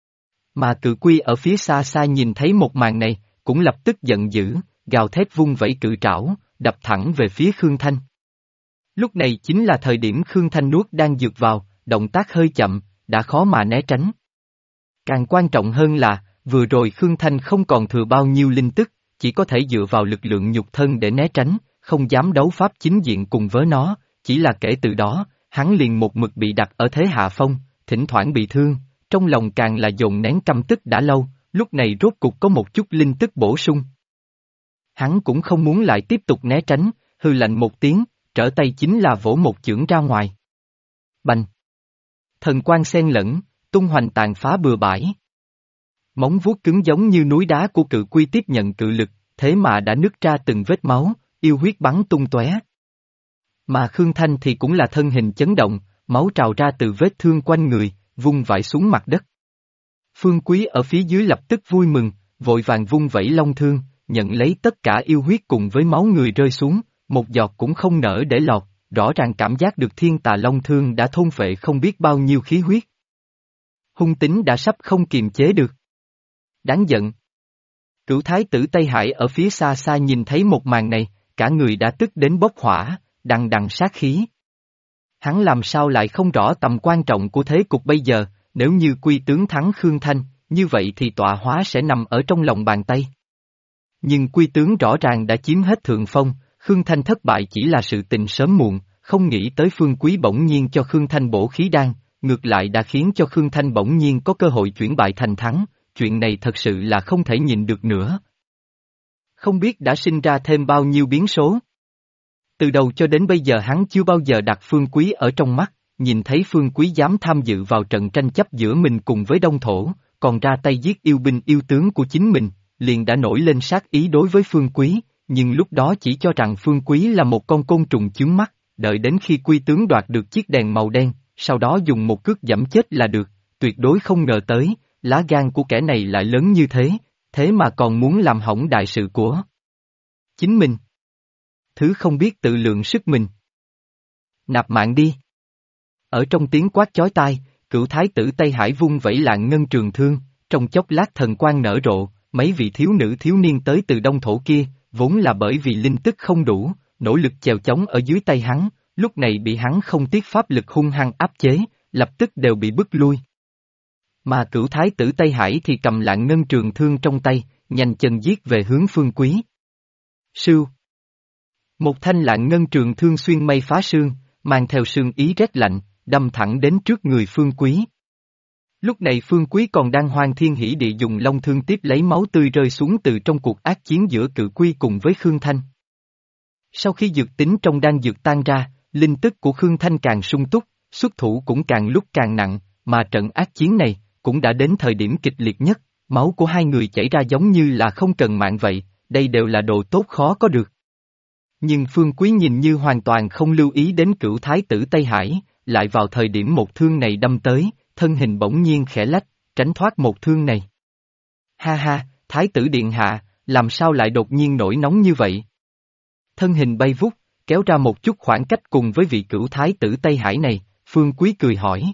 Mà cự quy ở phía xa xa nhìn thấy một màn này, cũng lập tức giận dữ, gào thét vung vẩy cự trảo, đập thẳng về phía Khương Thanh. Lúc này chính là thời điểm Khương Thanh nuốt đan dược vào, động tác hơi chậm, đã khó mà né tránh. Càng quan trọng hơn là, vừa rồi Khương Thanh không còn thừa bao nhiêu linh tức, chỉ có thể dựa vào lực lượng nhục thân để né tránh, không dám đấu pháp chính diện cùng với nó, chỉ là kể từ đó, hắn liền một mực bị đặt ở thế hạ phong, thỉnh thoảng bị thương, trong lòng càng là dồn nén căm tức đã lâu, lúc này rốt cục có một chút linh tức bổ sung. Hắn cũng không muốn lại tiếp tục né tránh, hừ lạnh một tiếng, trở tay chính là vỗ một chưởng ra ngoài. Bành! Thần quang xen lẫn, tung hoành tàn phá bừa bãi. Móng vuốt cứng giống như núi đá của cự quy tiếp nhận cự lực, thế mà đã nứt ra từng vết máu, yêu huyết bắn tung tóe. Mà Khương Thanh thì cũng là thân hình chấn động, máu trào ra từ vết thương quanh người, vung vãi xuống mặt đất. Phương Quý ở phía dưới lập tức vui mừng, vội vàng vung vẩy long thương, nhận lấy tất cả yêu huyết cùng với máu người rơi xuống, một giọt cũng không nỡ để lọt, rõ ràng cảm giác được thiên tà long thương đã thôn phệ không biết bao nhiêu khí huyết. Hung tính đã sắp không kiềm chế được. Đáng giận. Cửu thái tử Tây Hải ở phía xa xa nhìn thấy một màn này, cả người đã tức đến bốc hỏa, đằng đằng sát khí. Hắn làm sao lại không rõ tầm quan trọng của thế cục bây giờ, nếu như Quy tướng thắng Khương Thanh, như vậy thì tọa hóa sẽ nằm ở trong lòng bàn tay. Nhưng Quy tướng rõ ràng đã chiếm hết thượng phong, Khương Thanh thất bại chỉ là sự tình sớm muộn, không nghĩ tới Phương Quý bỗng nhiên cho Khương Thanh bổ khí đan, ngược lại đã khiến cho Khương Thanh bỗng nhiên có cơ hội chuyển bại thành thắng, chuyện này thật sự là không thể nhịn được nữa. Không biết đã sinh ra thêm bao nhiêu biến số. Từ đầu cho đến bây giờ hắn chưa bao giờ đặt Phương Quý ở trong mắt, nhìn thấy Phương Quý dám tham dự vào trận tranh chấp giữa mình cùng với Đông Thổ, còn ra tay giết yêu binh yêu tướng của chính mình, liền đã nổi lên sát ý đối với Phương Quý, nhưng lúc đó chỉ cho rằng Phương Quý là một con côn trùng chướng mắt, đợi đến khi Quy tướng đoạt được chiếc đèn màu đen, sau đó dùng một cước giẫm chết là được, tuyệt đối không ngờ tới, lá gan của kẻ này lại lớn như thế, thế mà còn muốn làm hỏng đại sự của chính mình. Thứ không biết tự lượng sức mình. Nạp mạng đi. Ở trong tiếng quát chói tai, cửu thái tử Tây Hải vung vẩy lạng ngân trường thương, trong chốc lát thần quang nở rộ, mấy vị thiếu nữ thiếu niên tới từ đông thổ kia, vốn là bởi vì linh tức không đủ, nỗ lực chèo chống ở dưới tay hắn, lúc này bị hắn không tiếc pháp lực hung hăng áp chế, lập tức đều bị bức lui. Mà cửu thái tử Tây Hải thì cầm lạng ngân trường thương trong tay, nhanh chân giết về hướng Phương Quý. Sưu. Một thanh lạng ngân trường thương xuyên mây phá sương, mang theo sương ý rét lạnh, đâm thẳng đến trước người Phương Quý. Lúc này Phương Quý còn đang hoan thiên hỉ địa dùng long thương tiếp lấy máu tươi rơi xuống từ trong cuộc ác chiến giữa cự quy cùng với Khương Thanh. Sau khi dược tính trong đan dược tan ra, linh tức của Khương Thanh càng sung túc, xuất thủ cũng càng lúc càng nặng, mà trận ác chiến này cũng đã đến thời điểm kịch liệt nhất, máu của hai người chảy ra giống như là không cần mạng vậy, đây đều là đồ tốt khó có được. Nhưng Phương Quý nhìn như hoàn toàn không lưu ý đến cửu thái tử Tây Hải, lại vào thời điểm một thương này đâm tới, thân hình bỗng nhiên khẽ lách, tránh thoát một thương này. Ha ha, thái tử điện hạ, làm sao lại đột nhiên nổi nóng như vậy? Thân hình bay vút, kéo ra một chút khoảng cách cùng với vị cửu thái tử Tây Hải này, Phương Quý cười hỏi.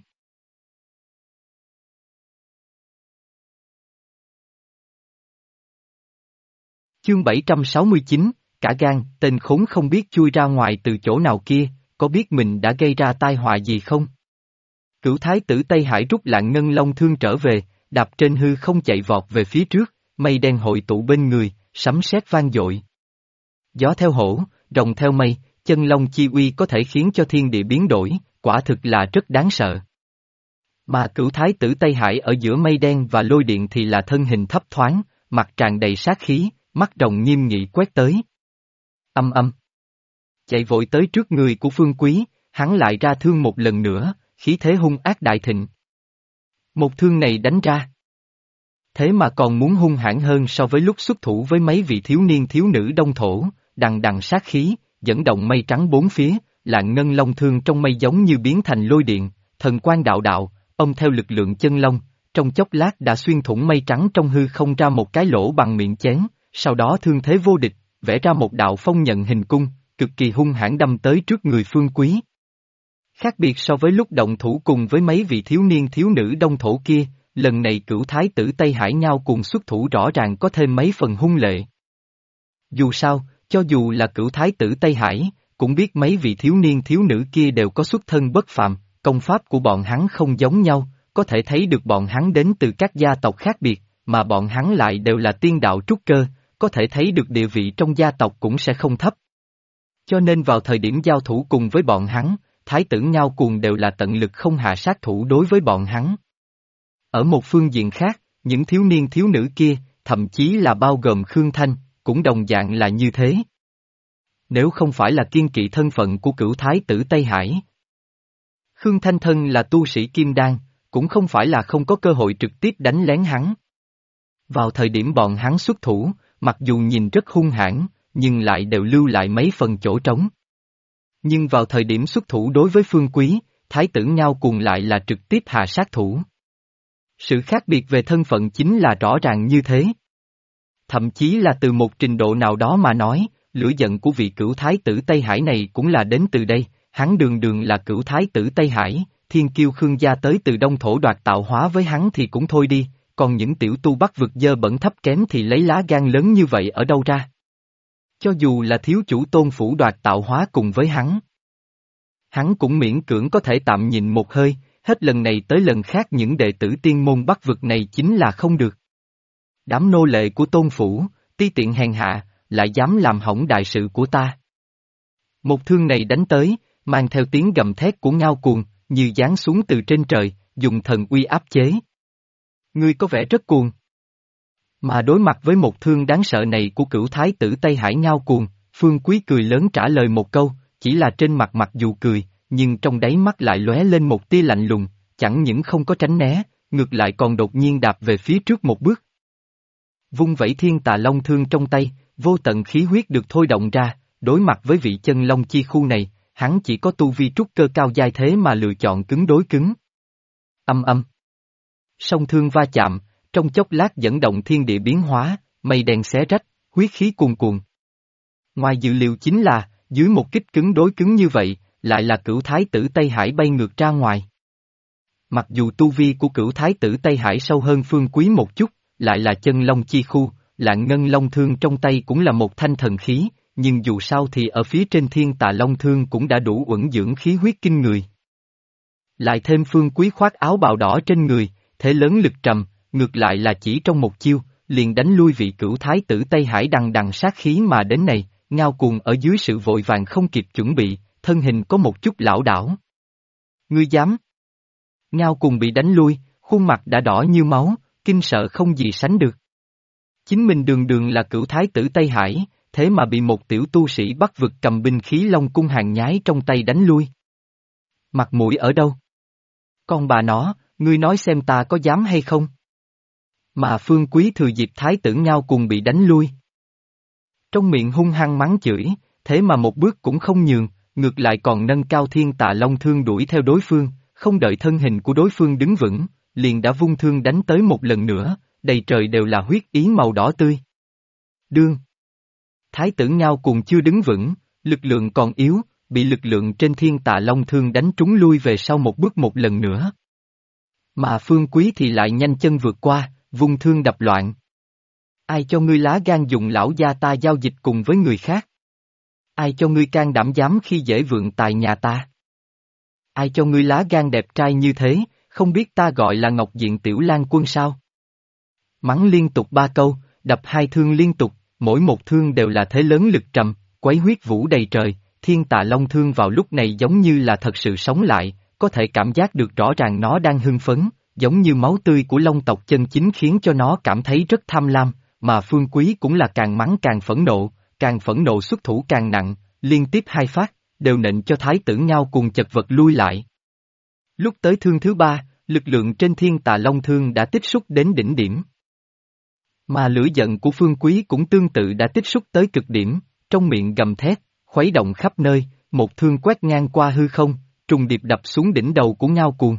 Chương 769, cả gan, tên khốn không biết chui ra ngoài từ chỗ nào kia, có biết mình đã gây ra tai họa gì không? Cửu thái tử Tây Hải rút lạng ngân long thương trở về, đạp trên hư không chạy vọt về phía trước, mây đen hội tụ bên người, sấm sét vang dội. Gió theo hổ, rồng theo mây, chân long chi uy có thể khiến cho thiên địa biến đổi, quả thực là rất đáng sợ. Mà cửu thái tử Tây Hải ở giữa mây đen và lôi điện thì là thân hình thấp thoáng, mặt tràn đầy sát khí, mắt rồng nghiêm nghị quét tới. Âm âm. Chạy vội tới trước người của Phương Quý, hắn lại ra thương một lần nữa, khí thế hung ác đại thịnh. Một thương này đánh ra. Thế mà còn muốn hung hãn hơn so với lúc xuất thủ với mấy vị thiếu niên thiếu nữ đông thổ, đằng đằng sát khí, dẫn động mây trắng bốn phía, lạng ngân long thương trong mây giống như biến thành lôi điện, thần quang đạo đạo, ông theo lực lượng chân long, trong chốc lát đã xuyên thủng mây trắng trong hư không ra một cái lỗ bằng miệng chén, sau đó thương thế vô địch, vẽ ra một đạo phong nhận hình cung, cực kỳ hung hãn đâm tới trước người Phương Quý. Khác biệt so với lúc động thủ cùng với mấy vị thiếu niên thiếu nữ đông thổ kia, lần này cửu thái tử Tây Hải nhau cùng xuất thủ rõ ràng có thêm mấy phần hung lệ. Dù sao, cho dù là cửu thái tử Tây Hải, cũng biết mấy vị thiếu niên thiếu nữ kia đều có xuất thân bất phàm, công pháp của bọn hắn không giống nhau, có thể thấy được bọn hắn đến từ các gia tộc khác biệt, mà bọn hắn lại đều là tiên đạo trúc cơ, có thể thấy được địa vị trong gia tộc cũng sẽ không thấp. Cho nên vào thời điểm giao thủ cùng với bọn hắn, thái tử Ngao Cuồng đều là tận lực không hạ sát thủ đối với bọn hắn. Ở một phương diện khác, những thiếu niên thiếu nữ kia, thậm chí là bao gồm Khương Thanh, cũng đồng dạng là như thế. Nếu không phải là kiên kỵ thân phận của cửu thái tử Tây Hải, Khương Thanh thân là tu sĩ Kim Đan, cũng không phải là không có cơ hội trực tiếp đánh lén hắn. Vào thời điểm bọn hắn xuất thủ, mặc dù nhìn rất hung hãn, nhưng lại đều lưu lại mấy phần chỗ trống. Nhưng vào thời điểm xuất thủ đối với Phương Quý, thái tử Ngao Cuồng lại là trực tiếp hạ sát thủ. Sự khác biệt về thân phận chính là rõ ràng như thế. Thậm chí là từ một trình độ nào đó mà nói, lửa giận của vị cửu thái tử Tây Hải này cũng là đến từ đây, hắn đường đường là cửu thái tử Tây Hải, thiên kiêu Khương gia tới từ đông thổ đoạt tạo hóa với hắn thì cũng thôi đi, còn những tiểu tu bắc vực dơ bẩn thấp kém thì lấy lá gan lớn như vậy ở đâu ra? Cho dù là thiếu chủ Tôn Phủ đoạt tạo hóa cùng với hắn cũng miễn cưỡng có thể tạm nhìn một hơi, hết lần này tới lần khác những đệ tử tiên môn bắc vực này chính là không được. Đám nô lệ của Tôn Phủ, ti tiện hèn hạ, lại dám làm hỏng đại sự của ta. Một thương này đánh tới, mang theo tiếng gầm thét của Ngao Cuồng, như giáng xuống từ trên trời, dùng thần uy áp chế. Ngươi có vẻ rất cuồng. Mà đối mặt với một thương đáng sợ này của cửu thái tử Tây Hải Ngao Cuồng, Phương Quý cười lớn trả lời một câu, chỉ là trên mặt mặc dù cười, nhưng trong đáy mắt lại lóe lên một tia lạnh lùng, chẳng những không có tránh né, ngược lại còn đột nhiên đạp về phía trước một bước. Vung vẩy thiên tà long thương trong tay, vô tận khí huyết được thôi động ra, đối mặt với vị chân long chi khu này, hắn chỉ có tu vi trúc cơ cao giai thế mà lựa chọn cứng đối cứng. Âm âm. Song thương va chạm, trong chốc lát dẫn động thiên địa biến hóa, mây đen xé rách, huyết khí cuồn cuộn. Ngoài dự liệu chính là, dưới một kích cứng đối cứng như vậy, lại là cửu thái tử Tây Hải bay ngược ra ngoài. Mặc dù tu vi của cửu thái tử Tây Hải sâu hơn Phương Quý một chút, lại là chân long chi khu, Lạng Ngân Long Thương trong tay cũng là một thanh thần khí, nhưng dù sao thì ở phía trên Thiên Tà Long Thương cũng đã đủ uẩn dưỡng khí huyết kinh người. Lại thêm Phương Quý khoác áo bào đỏ trên người, thế lớn lực trầm, ngược lại là chỉ trong một chiêu, liền đánh lui vị cửu thái tử Tây Hải đằng đằng sát khí mà đến này, Ngao Cuồng ở dưới sự vội vàng không kịp chuẩn bị, thân hình có một chút lảo đảo. Ngươi dám? Ngao Cuồng bị đánh lui, khuôn mặt đã đỏ như máu, kinh sợ không gì sánh được. Chính mình đường đường là cửu thái tử Tây Hải, thế mà bị một tiểu tu sĩ Bắc vực cầm binh khí Long cung hàng nhái trong tay đánh lui. Mặt mũi ở đâu? Con bà nó, ngươi nói xem ta có dám hay không? Mà Phương Quý thừa dịp thái tử Ngao Cuồng bị đánh lui. Trong miệng hung hăng mắng chửi, thế mà một bước cũng không nhường, ngược lại còn nâng cao Thiên Tà Long Thương đuổi theo đối phương, không đợi thân hình của đối phương đứng vững, liền đã vung thương đánh tới một lần nữa, đầy trời đều là huyết ý màu đỏ tươi. Đương. Thái tử Ngao Cuồng chưa đứng vững, lực lượng còn yếu, bị lực lượng trên Thiên Tà Long Thương đánh trúng lui về sau một bước một lần nữa. Mà Phương Quý thì lại nhanh chân vượt qua, vung thương đập loạn. Ai cho ngươi lá gan dùng lão gia ta giao dịch cùng với người khác? Ai cho ngươi can đảm dám khi dễ vượng tài nhà ta? Ai cho ngươi lá gan đẹp trai như thế, không biết ta gọi là Ngọc Diện Tiểu Lang Quân sao? Mắng liên tục 3 câu, đập 2 thương liên tục, mỗi một thương đều là thế lớn lực trầm, quấy huyết vũ đầy trời, Thiên Tà Long Thương vào lúc này giống như là thật sự sống lại, có thể cảm giác được rõ ràng nó đang hưng phấn, giống như máu tươi của Long tộc chân chính khiến cho nó cảm thấy rất tham lam, mà Phương Quý cũng là càng mắng càng phẫn nộ xuất thủ càng nặng, liên tiếp 2 phát, đều nện cho thái tử Ngao Cuồng chật vật lui lại. Lúc tới thương thứ 3, lực lượng trên Thiên Tà Long Thương đã tích xúc đến đỉnh điểm. Mà lửa giận của Phương Quý cũng tương tự đã tích xúc tới cực điểm, trong miệng gầm thét, khuấy động khắp nơi, một thương quét ngang qua hư không, trùng điệp đập xuống đỉnh đầu của Ngao Cuồng.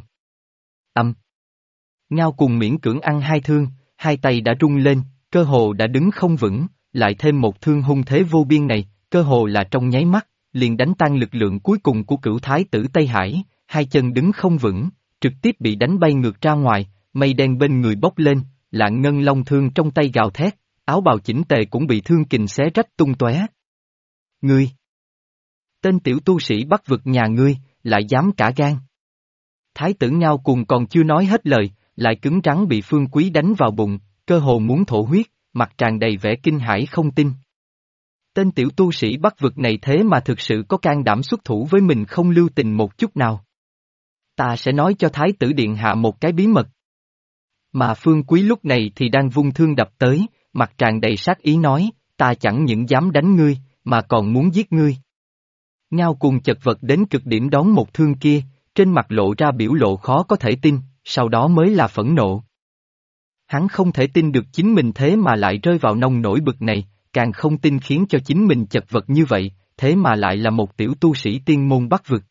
Ngao Cuồng miễn cưỡng ăn 2 thương, 2 tay đã rung lên, cơ hồ đã đứng không vững, lại thêm một thương hung thế vô biên này, cơ hồ là trong nháy mắt, liền đánh tan lực lượng cuối cùng của cửu thái tử Tây Hải, 2 chân đứng không vững, trực tiếp bị đánh bay ngược ra ngoài, mây đen bên người bốc lên, Lạng Ngân Long Thương trong tay gào thét, áo bào chỉnh tề cũng bị thương kình xé rách tung tóe. Ngươi! Tên tiểu tu sĩ Bắc vực nhà ngươi, lại dám cả gan. Thái tử Ngao Cuồng còn chưa nói hết lời, lại cứng rắn bị Phương Quý đánh vào bụng, cơ hồ muốn thổ huyết, mặt tràn đầy vẻ kinh hãi không tin. Tên tiểu tu sĩ Bắc vực này thế mà thực sự có can đảm xuất thủ với mình không lưu tình một chút nào. Ta sẽ nói cho Thái tử Điện Hạ một cái bí mật. Mà Phương Quý lúc này thì đang vung thương đập tới, mặt tràn đầy sát ý nói, ta chẳng những dám đánh ngươi, mà còn muốn giết ngươi. Ngao Cuồng chật vật đến cực điểm đón một thương kia, trên mặt lộ ra biểu lộ khó có thể tin, sau đó mới là phẫn nộ. Hắn không thể tin được chính mình thế mà lại rơi vào nông nổi bực này, càng không tin khiến cho chính mình chật vật như vậy, thế mà lại là một tiểu tu sĩ tiên môn Bắc vực.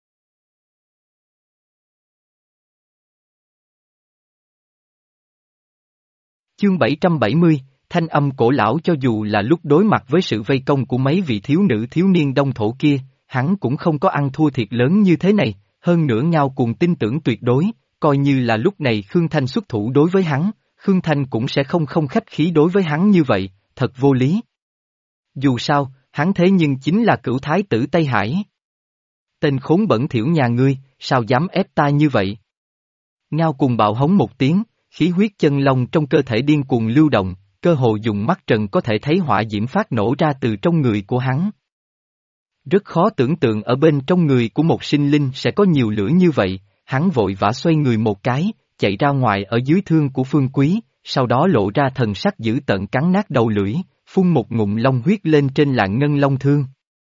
Chương 770, thanh âm cổ lão. Cho dù là lúc đối mặt với sự vây công của mấy vị thiếu nữ thiếu niên đông thổ kia, hắn cũng không có ăn thua thiệt lớn như thế này, hơn nữa Ngao Cuồng tin tưởng tuyệt đối, coi như là lúc này Khương Thanh xuất thủ đối với hắn, Khương Thanh cũng sẽ không khách khí đối với hắn như vậy, thật vô lý. Dù sao, hắn thế nhưng chính là cửu thái tử Tây Hải. Tên khốn bẩn thỉu nhà ngươi, sao dám ép ta như vậy? Ngao Cuồng bạo hống một tiếng, khí huyết chân long trong cơ thể điên cuồng lưu động, cơ hồ dùng mắt trần có thể thấy hỏa diễm phát nổ ra từ trong người của hắn. Rất khó tưởng tượng ở bên trong người của một sinh linh sẽ có nhiều lửa như vậy, hắn vội vã xoay người một cái, chạy ra ngoài ở dưới thương của Phương Quý, sau đó lộ ra thần sắc dữ tợn cắn nát đầu lưỡi, phun một ngụm long huyết lên trên Lạng Ngân Long Thương.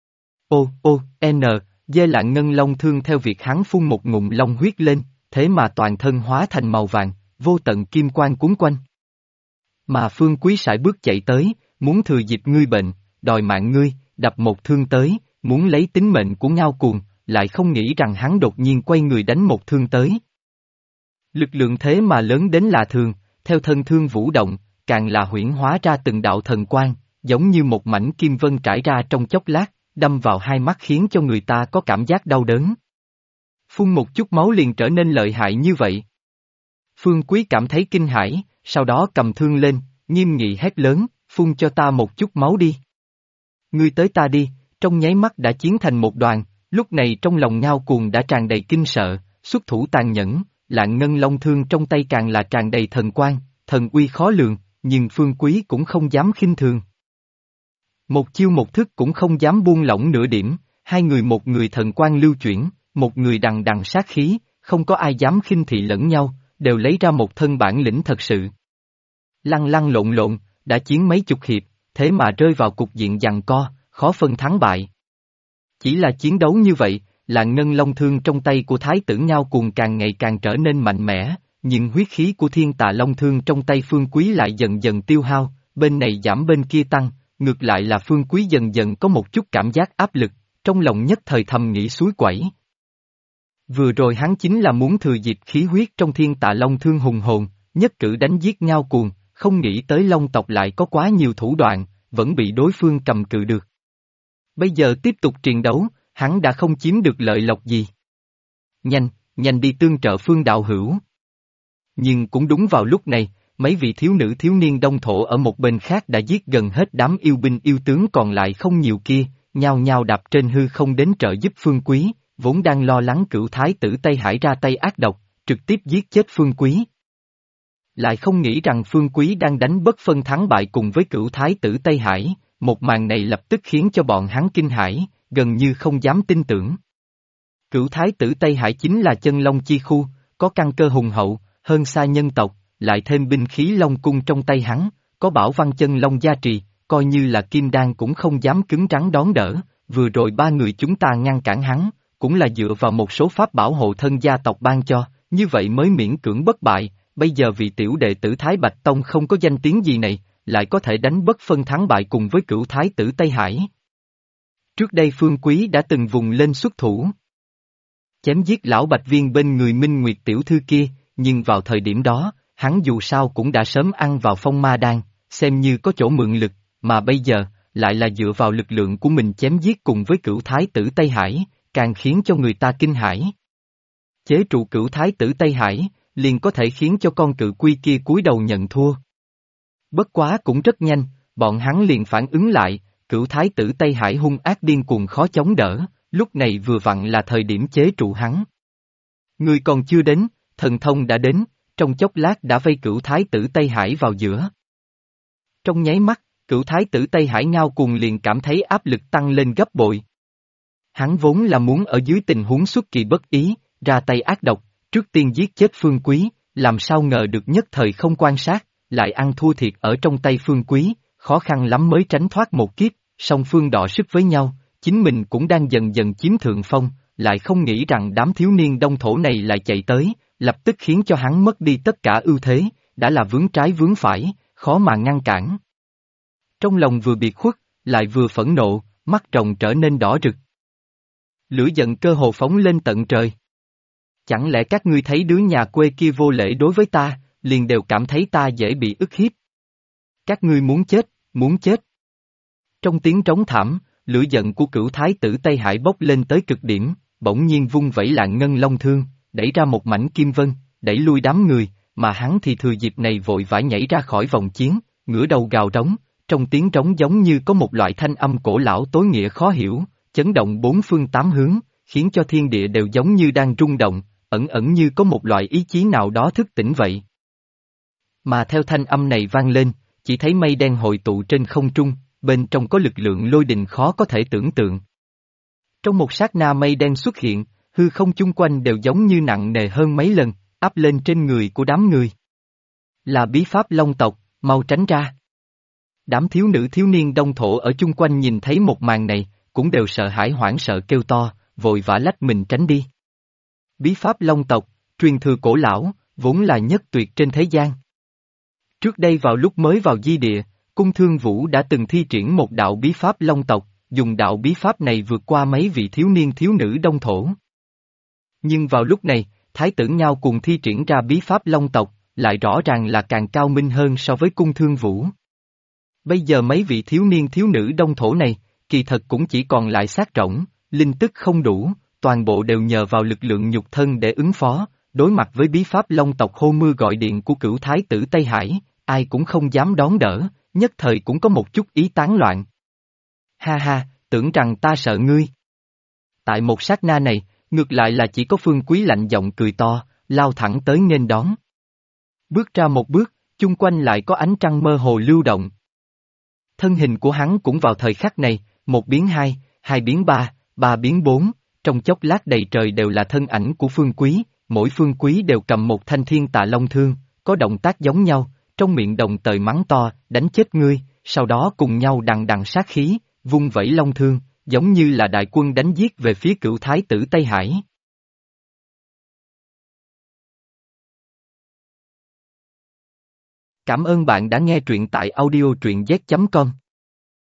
Lạng Ngân Long Thương theo việc hắn phun một ngụm long huyết lên, thế mà toàn thân hóa thành màu vàng, vô tận kim quang cuốn quanh. Mà Phương Quý sải bước chạy tới, muốn thừa dịp ngươi bệnh, đòi mạng ngươi, đập một thương tới, muốn lấy tính mệnh của Ngao Cuồng, lại không nghĩ rằng hắn đột nhiên quay người đánh một thương tới. Lực lượng thế mà lớn đến lạ thường, theo thân thương vũ động, càng là huyễn hóa ra từng đạo thần quang, giống như một mảnh kim vân trải ra trong chốc lát, đâm vào hai mắt khiến cho người ta có cảm giác đau đớn. Phun một chút máu liền trở nên lợi hại như vậy. Phương Quý cảm thấy kinh hãi, sau đó cầm thương lên, nghiêm nghị hét lớn, phun cho ta một chút máu đi. Ngươi tới ta đi, trong nháy mắt đã chiến thành một đoàn, lúc này trong lòng Ngao Cuồng đã tràn đầy kinh sợ, xuất thủ tàn nhẫn, Lạng Ngân Long thương trong tay càng là tràn đầy thần quang, thần uy khó lường, nhưng Phương Quý cũng không dám khinh thường. Một chiêu một thức cũng không dám buông lỏng nửa điểm, hai người một người thần quang lưu chuyển, một người đằng đằng sát khí, không có ai dám khinh thị lẫn nhau, đều lấy ra một thân bản lĩnh thật sự. Lăn lăn lộn lộn, đã chiến mấy chục hiệp, thế mà rơi vào cục diện giằng co, khó phân thắng bại. Chỉ là chiến đấu như vậy, Lạng Ngân Long thương trong tay của Thái tử Ngao Cuồng càng ngày càng trở nên mạnh mẽ, nhưng huyết khí của Thiên Tà Long thương trong tay Phương Quý lại dần dần tiêu hao, bên này giảm bên kia tăng, ngược lại là Phương Quý dần dần có một chút cảm giác áp lực, trong lòng nhất thời thầm nghĩ suối quẩy. Vừa rồi hắn chính là muốn thừa dịp khí huyết trong Thiên Tà Long thương hùng hồn, nhất cử đánh giết Ngao Cuồng, không nghĩ tới Long tộc lại có quá nhiều thủ đoạn, vẫn bị đối phương cầm cự được. Bây giờ tiếp tục chiến đấu, hắn đã không chiếm được lợi lộc gì. Nhanh, nhanh đi tương trợ Phương đạo hữu. Nhưng cũng đúng vào lúc này, mấy vị thiếu nữ thiếu niên đông thổ ở một bên khác đã giết gần hết đám yêu binh yêu tướng còn lại không nhiều kia, nhao nhao đạp trên hư không đến trợ giúp Phương Quý, vốn đang lo lắng cửu thái tử Tây Hải ra tay ác độc, trực tiếp giết chết Phương Quý. Lại không nghĩ rằng Phương Quý đang đánh bất phân thắng bại cùng với cửu thái tử Tây Hải, một màn này lập tức khiến cho bọn hắn kinh hãi, gần như không dám tin tưởng. Cửu thái tử Tây Hải chính là chân long chi khu, có căn cơ hùng hậu, hơn xa nhân tộc, lại thêm binh khí long cung trong tay hắn, có bảo văn chân long gia trì, coi như là kim đan cũng không dám cứng rắn đón đỡ, vừa rồi ba người chúng ta ngăn cản hắn, cũng là dựa vào một số pháp bảo hộ thân gia tộc ban cho, như vậy mới miễn cưỡng bất bại, bây giờ vị tiểu đệ tử Thái Bạch Tông không có danh tiếng gì này, lại có thể đánh bất phân thắng bại cùng với cửu thái tử Tây Hải. Trước đây Phương Quý đã từng vùng lên xuất thủ, chém giết lão Bạch Viên bên người Minh Nguyệt tiểu thư kia, nhưng vào thời điểm đó, hắn dù sao cũng đã sớm ăn vào phong ma đan, xem như có chỗ mượn lực, mà bây giờ, lại là dựa vào lực lượng của mình chém giết cùng với cửu thái tử Tây Hải, càng khiến cho người ta kinh hãi. Chế trụ cửu thái tử Tây Hải, liền có thể khiến cho con cự quy kia cúi đầu nhận thua. Bất quá cũng rất nhanh, bọn hắn liền phản ứng lại, cửu thái tử Tây Hải hung ác điên cuồng khó chống đỡ, lúc này vừa vặn là thời điểm chế trụ hắn. Người còn chưa đến, thần thông đã đến, trong chốc lát đã vây cửu thái tử Tây Hải vào giữa. Trong nháy mắt, cửu thái tử Tây Hải Ngao Cuồng liền cảm thấy áp lực tăng lên gấp bội. Hắn vốn là muốn ở dưới tình huống xuất kỳ bất ý, ra tay ác độc, trước tiên giết chết Phương Quý, làm sao ngờ được nhất thời không quan sát, lại ăn thua thiệt ở trong tay Phương Quý, khó khăn lắm mới tránh thoát một kiếp, song phương đọ sức với nhau, chính mình cũng đang dần dần chiếm thượng phong, lại không nghĩ rằng đám thiếu niên đông thổ này lại chạy tới, lập tức khiến cho hắn mất đi tất cả ưu thế, đã là vướng trái vướng phải, khó mà ngăn cản. Trong lòng vừa biệt khuất, lại vừa phẫn nộ, mắt rồng trở nên đỏ rực. Lửa giận cơ hồ phóng lên tận trời. Chẳng lẽ các ngươi thấy đứa nhà quê kia vô lễ đối với ta, liền đều cảm thấy ta dễ bị ức hiếp? Các ngươi muốn chết, muốn chết. Trong tiếng trống thảm, lửa giận của cửu thái tử Tây Hải bốc lên tới cực điểm, bỗng nhiên vung vẩy Lạng Ngân Long thương, đẩy ra một mảnh kim vân, đẩy lui đám người, mà hắn thì thừa dịp này vội vã nhảy ra khỏi vòng chiến, ngửa đầu gào rống, trong tiếng trống giống như có một loại thanh âm cổ lão tối nghĩa khó hiểu, chấn động bốn phương tám hướng, khiến cho thiên địa đều giống như đang rung động, ẩn ẩn như có một loại ý chí nào đó thức tỉnh vậy. Mà theo thanh âm này vang lên, chỉ thấy mây đen hội tụ trên không trung, bên trong có lực lượng lôi đình khó có thể tưởng tượng. Trong một sát na mây đen xuất hiện, hư không chung quanh đều giống như nặng nề hơn mấy lần, áp lên trên người của đám người. Là bí pháp Long tộc, mau tránh ra. Đám thiếu nữ thiếu niên đông thổ ở chung quanh nhìn thấy một màn này, cũng đều sợ hãi hoảng sợ kêu to, vội vã lách mình tránh đi. Bí pháp Long tộc, truyền thừa cổ lão, vốn là nhất tuyệt trên thế gian. Trước đây vào lúc mới vào di địa, Cung Thương Vũ đã từng thi triển một đạo bí pháp Long tộc, dùng đạo bí pháp này vượt qua mấy vị thiếu niên thiếu nữ đông thổ. Nhưng vào lúc này, Thái tử Ngao Cuồng thi triển ra bí pháp Long tộc, lại rõ ràng là càng cao minh hơn so với Cung Thương Vũ. Bây giờ mấy vị thiếu niên thiếu nữ đông thổ này, kỳ thật cũng chỉ còn lại xác rỗng, linh tức không đủ, toàn bộ đều nhờ vào lực lượng nhục thân để ứng phó, đối mặt với bí pháp Long tộc hô mưa gọi điện của cửu thái tử Tây Hải, ai cũng không dám đón đỡ, nhất thời cũng có một chút ý tán loạn. Ha ha, tưởng rằng ta sợ ngươi. Tại một sát na này, ngược lại là chỉ có Phương Quý lạnh giọng cười to, lao thẳng tới nghênh đón. Bước ra một bước, chung quanh lại có ánh trăng mơ hồ lưu động. Thân hình của hắn cũng vào thời khắc này, một biến hai, hai biến ba, ba biến bốn, trong chốc lát đầy trời đều là thân ảnh của Phương Quý, mỗi Phương Quý đều cầm một thanh thiên tà long thương, có động tác giống nhau, trong miệng đồng thời mắng to, đánh chết ngươi, sau đó cùng nhau đằng đằng sát khí, vung vẩy long thương, giống như là đại quân đánh giết về phía cửu thái tử Tây Hải. Cảm ơn bạn đã nghe truyện tại audio truyện z.com.